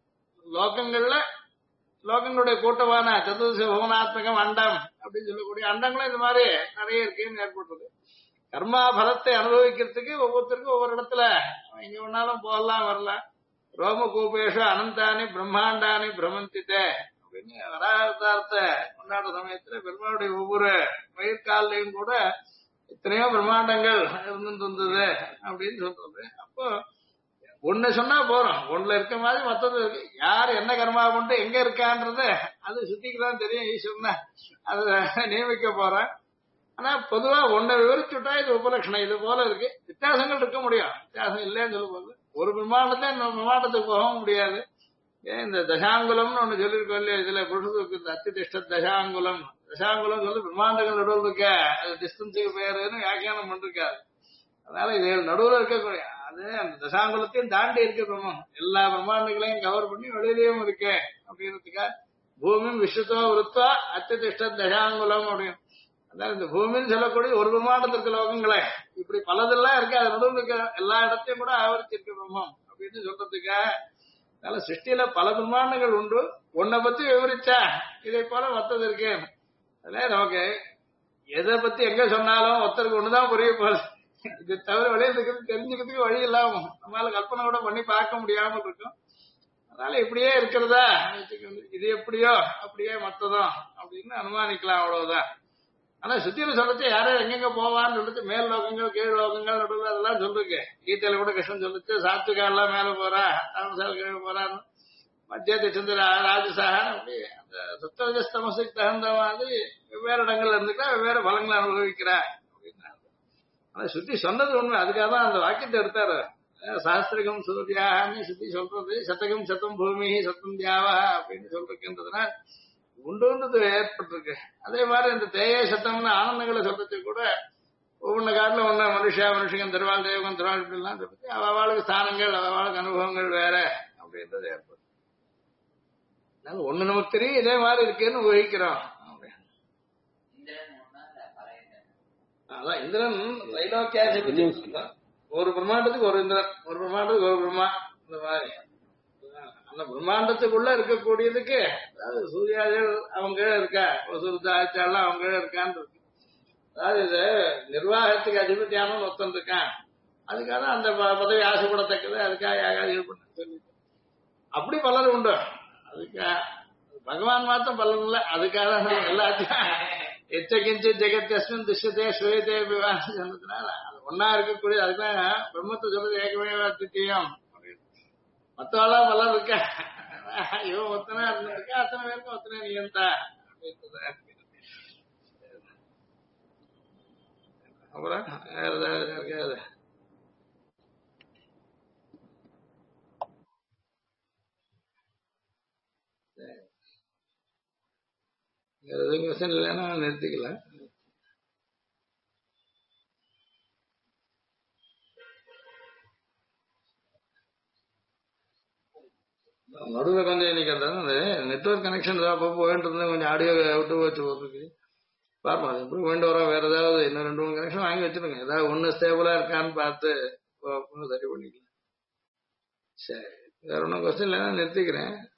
லோகங்கள்ல லோகங்களுடைய கூட்டமான சதுர்தச புவனாத்மகம் அண்டம் அப்படின்னு சொல்லக்கூடிய அண்டங்களும் இந்த மாதிரி நிறைய இருக்குன்னு ஏற்படுறது. கர்மா பலத்தை அனுபவிக்கிறதுக்கு ஒவ்வொருத்தருக்கும் ஒவ்வொரு இடத்துல எங்க வேணாலும் போகலாம் வரலாம். ரோமகூபேஷு அனந்தானி பிரம்மாண்டானி பிரமந்தித்தே அப்படின்னு வராதார்த்த கொண்டாடுற சமயத்துல பெருமாளுடைய ஒவ்வொரு வயிற்காலையும் கூட எத்தனையோ பிரம்மாண்டங்கள் இருந்துட்டு இருந்தது அப்படின்னு சொல்றது. அப்போ ஒண்ணு சொன்னா போறோம், ஒண்ணுல இருக்க மாதிரி மொத்தது இருக்கு. யாரு என்ன கர்மா கொண்டு எங்க இருக்கான்றது அது சுத்திக்குதான் தெரியும். ஈஸ்வரனை அதை நியமிக்க போறேன். ஆனா பொதுவா ஒன்ன விவரிச்சுட்டா இது உபலட்சணம் இது போல இருக்கு. வித்தியாசங்கள் இருக்க முடியும், வித்தியாசம் இல்லைன்னு சொல்ல போது ஒரு பிரம்மாண்டத்தை இன்னொரு பிரம்மாண்டத்துக்கு போக முடியாது. ஏன் இந்த தசாங்குலம்னு ஒண்ணு சொல்லியிருக்கோம் இல்லையா, இதுல புருஷத்துக்கு அத்திதிஷ்ட தசாங்குலம். தசாங்குலம் சொல்லி பிரம்மாண்டங்கள் நடுவில் இருக்க அது டிஸ்டன்ஸுக்கு பேருன்னு வியாக்கியானம் பண்ணிருக்காரு. அதனால இது நடுவில் இருக்கக்கூடிய அது அந்த தசாங்குலத்தையும் தாண்டி இருக்க பிரம்மம் எல்லா பிரம்மாண்டங்களையும் கவர் பண்ணி வெளியிலையும் இருக்கு அப்படின்றதுக்காக பூமி விஸ்வத்தோ விருத்தா அத்திதிஷ்ட தசாங்குலம் அப்படின்னு. அதான் இந்த பூமின்னு சொல்லக்கூடிய ஒரு பிரம்மாண்டத்திற்கு லோகங்களே இப்படி பலதெல்லாம் இருக்கு. அது நடுவில் இருக்க எல்லா இடத்தையும் கூட ஆவரிச்சிருக்க பிரம்மம் அப்படின்னு சொல்றதுக்காக. அதனால சிருஷ்டியில பல பிரம்மாண்டங்கள் உண்டு. உன்னை பத்தி விவரிச்சா இதை போல மத்தது இருக்கு. அதனால நமக்கு எதை பத்தி எங்க சொன்னாலும் ஒருத்தருக்கு ஒண்ணுதான் புரிய போகுது. இது தவிர வெளியில இருக்கிறது தெரிஞ்சுக்கிறதுக்கு வழி இல்லாம நம்மளால கற்பனை கூட பண்ணி பார்க்க முடியாம இருக்கும். அதனால இப்படியே இருக்கிறதா இது எப்படியோ அப்படியே மத்ததும் அப்படின்னு அனுமானிக்கலாம் அவ்வளவுதான். ஆனா சுத்தியில சொல்லிச்சு யாரும் எங்கெங்க போவான்னு சொல்லிட்டு மேல் லோகங்கள் கீழ் லோகங்கள் நடுவில் அதெல்லாம் சொல்லிருக்கு. கீதையில கூட கிருஷ்ணன் சொல்லிச்சு சாத்விகா எல்லாம் மேல போறா, தாமசால் கீழே போறான்னு, மத்தியத்தை சந்திர ராஜசாகன் அப்படி அந்த சத்தரஜஸ்தமசுக்கு தகுந்த மாதிரி வெவ்வேறு இடங்கள்ல இருந்துட்டா வெவ்வேறு பலங்களை அனுபவிக்கிறா அப்படின்னா. ஆனா சுத்தி சொன்னது உண்மை, அதுக்காக தான் அந்த வாக்கியத்தை எடுத்தாரு. சாஸ்திரிகம் சூர்யான்னு சுத்தி சொல்றது, சதகம் சத்தம் பூமி சத்தம் தியாவா அப்படின்னு சொல்றதுன்றதுனா உண்டுன்றது ஏற்பட்டிருக்கு. அதே மாதிரி இந்த தேய சத்தம்னு ஆனந்தங்களை சொல்றதுக்கு கூட ஒவ்வொன்று காட்டில் ஒன்று மனுஷன் திருவாள் தெய்வம் திருவாள் இப்படிலாம் சொல்றது அவளுக்கு ஸ்தானங்கள் அவளுக்கு அனுபவங்கள் வேற அப்படின்றது ஏற்படும். ஒண்ணு நமக்கு தெரியும் இதே மாதிரி இருக்குன்னு ஊகிக்கிறோம். அதான் இந்திரன் தைலோக்கியாதி ஒரு பிரம்மாண்டத்துக்கு ஒரு இந்திரன், ஒரு பிரம்மாண்டத்துக்கு ஒரு பிரம்மா, இந்த மாதிரி அந்த பிரம்மாண்டத்துக்குள்ள இருக்கக்கூடியதுக்கு அதாவது சூர்யாதிகள் அவங்க இருக்கா, சுருத்தாச்சாலாம் அவங்க இருக்கான்னு இருக்கு. அதாவது இது நிர்வாகத்துக்கு அதிபதியான ஒருத்தன் இருக்கான், அதுக்காக அந்த பதவி ஆசைப்படத்தக்கது, அதுக்காக யாகாதிகள் பண்ண சொல்லி அப்படி பலர் உண்டு. அதுக்காக பகவான் மாத்திரம் பலன் இல்லை, அதுக்காக எல்லாத்தையும் எச்சகிஞ்சு ஜெகத்யஸ்மின் திஷ்யத்தே ஸ்வேதே விவாசம் சொன்னதுனால அது ஒன்னா இருக்கக்கூடிய அதுதான் பிரம்மத்தை சொல்றது ஏகமே திட்டியம். மத்தவெல்லாம் பலர் இருக்க இவன் ஒத்தனை இருந்திருக்கா, அத்தனை பேருக்கும் ஒத்தனை நீயந்தா அப்புறம் இருக்காது. எதுவும் கொஸ்டின் இல்லைன்னா நிறுத்திக்கலாம். நடுவில் கொஞ்சம் இன்னைக்கு அந்த நெட்ஒர்க் கனெக்ஷன் அப்போ போயிட்டு இருந்தேன், கொஞ்சம் ஆடியோ விட்டு வச்சு போட்டுருக்கு. பார்ப்போம் அது எப்படி வேண்டு வரோம். வேற ஏதாவது இன்னும் 2-3 கனெக்ஷன் வாங்கி வச்சிருங்க, ஏதாவது ஒன்று ஸ்டேபிளா இருக்கான்னு பார்த்து சரி பண்ணிக்கலாம். சரி, வேற ஒன்றும் கொஸ்டின் இல்லைன்னா நிறுத்திக்கிறேன்.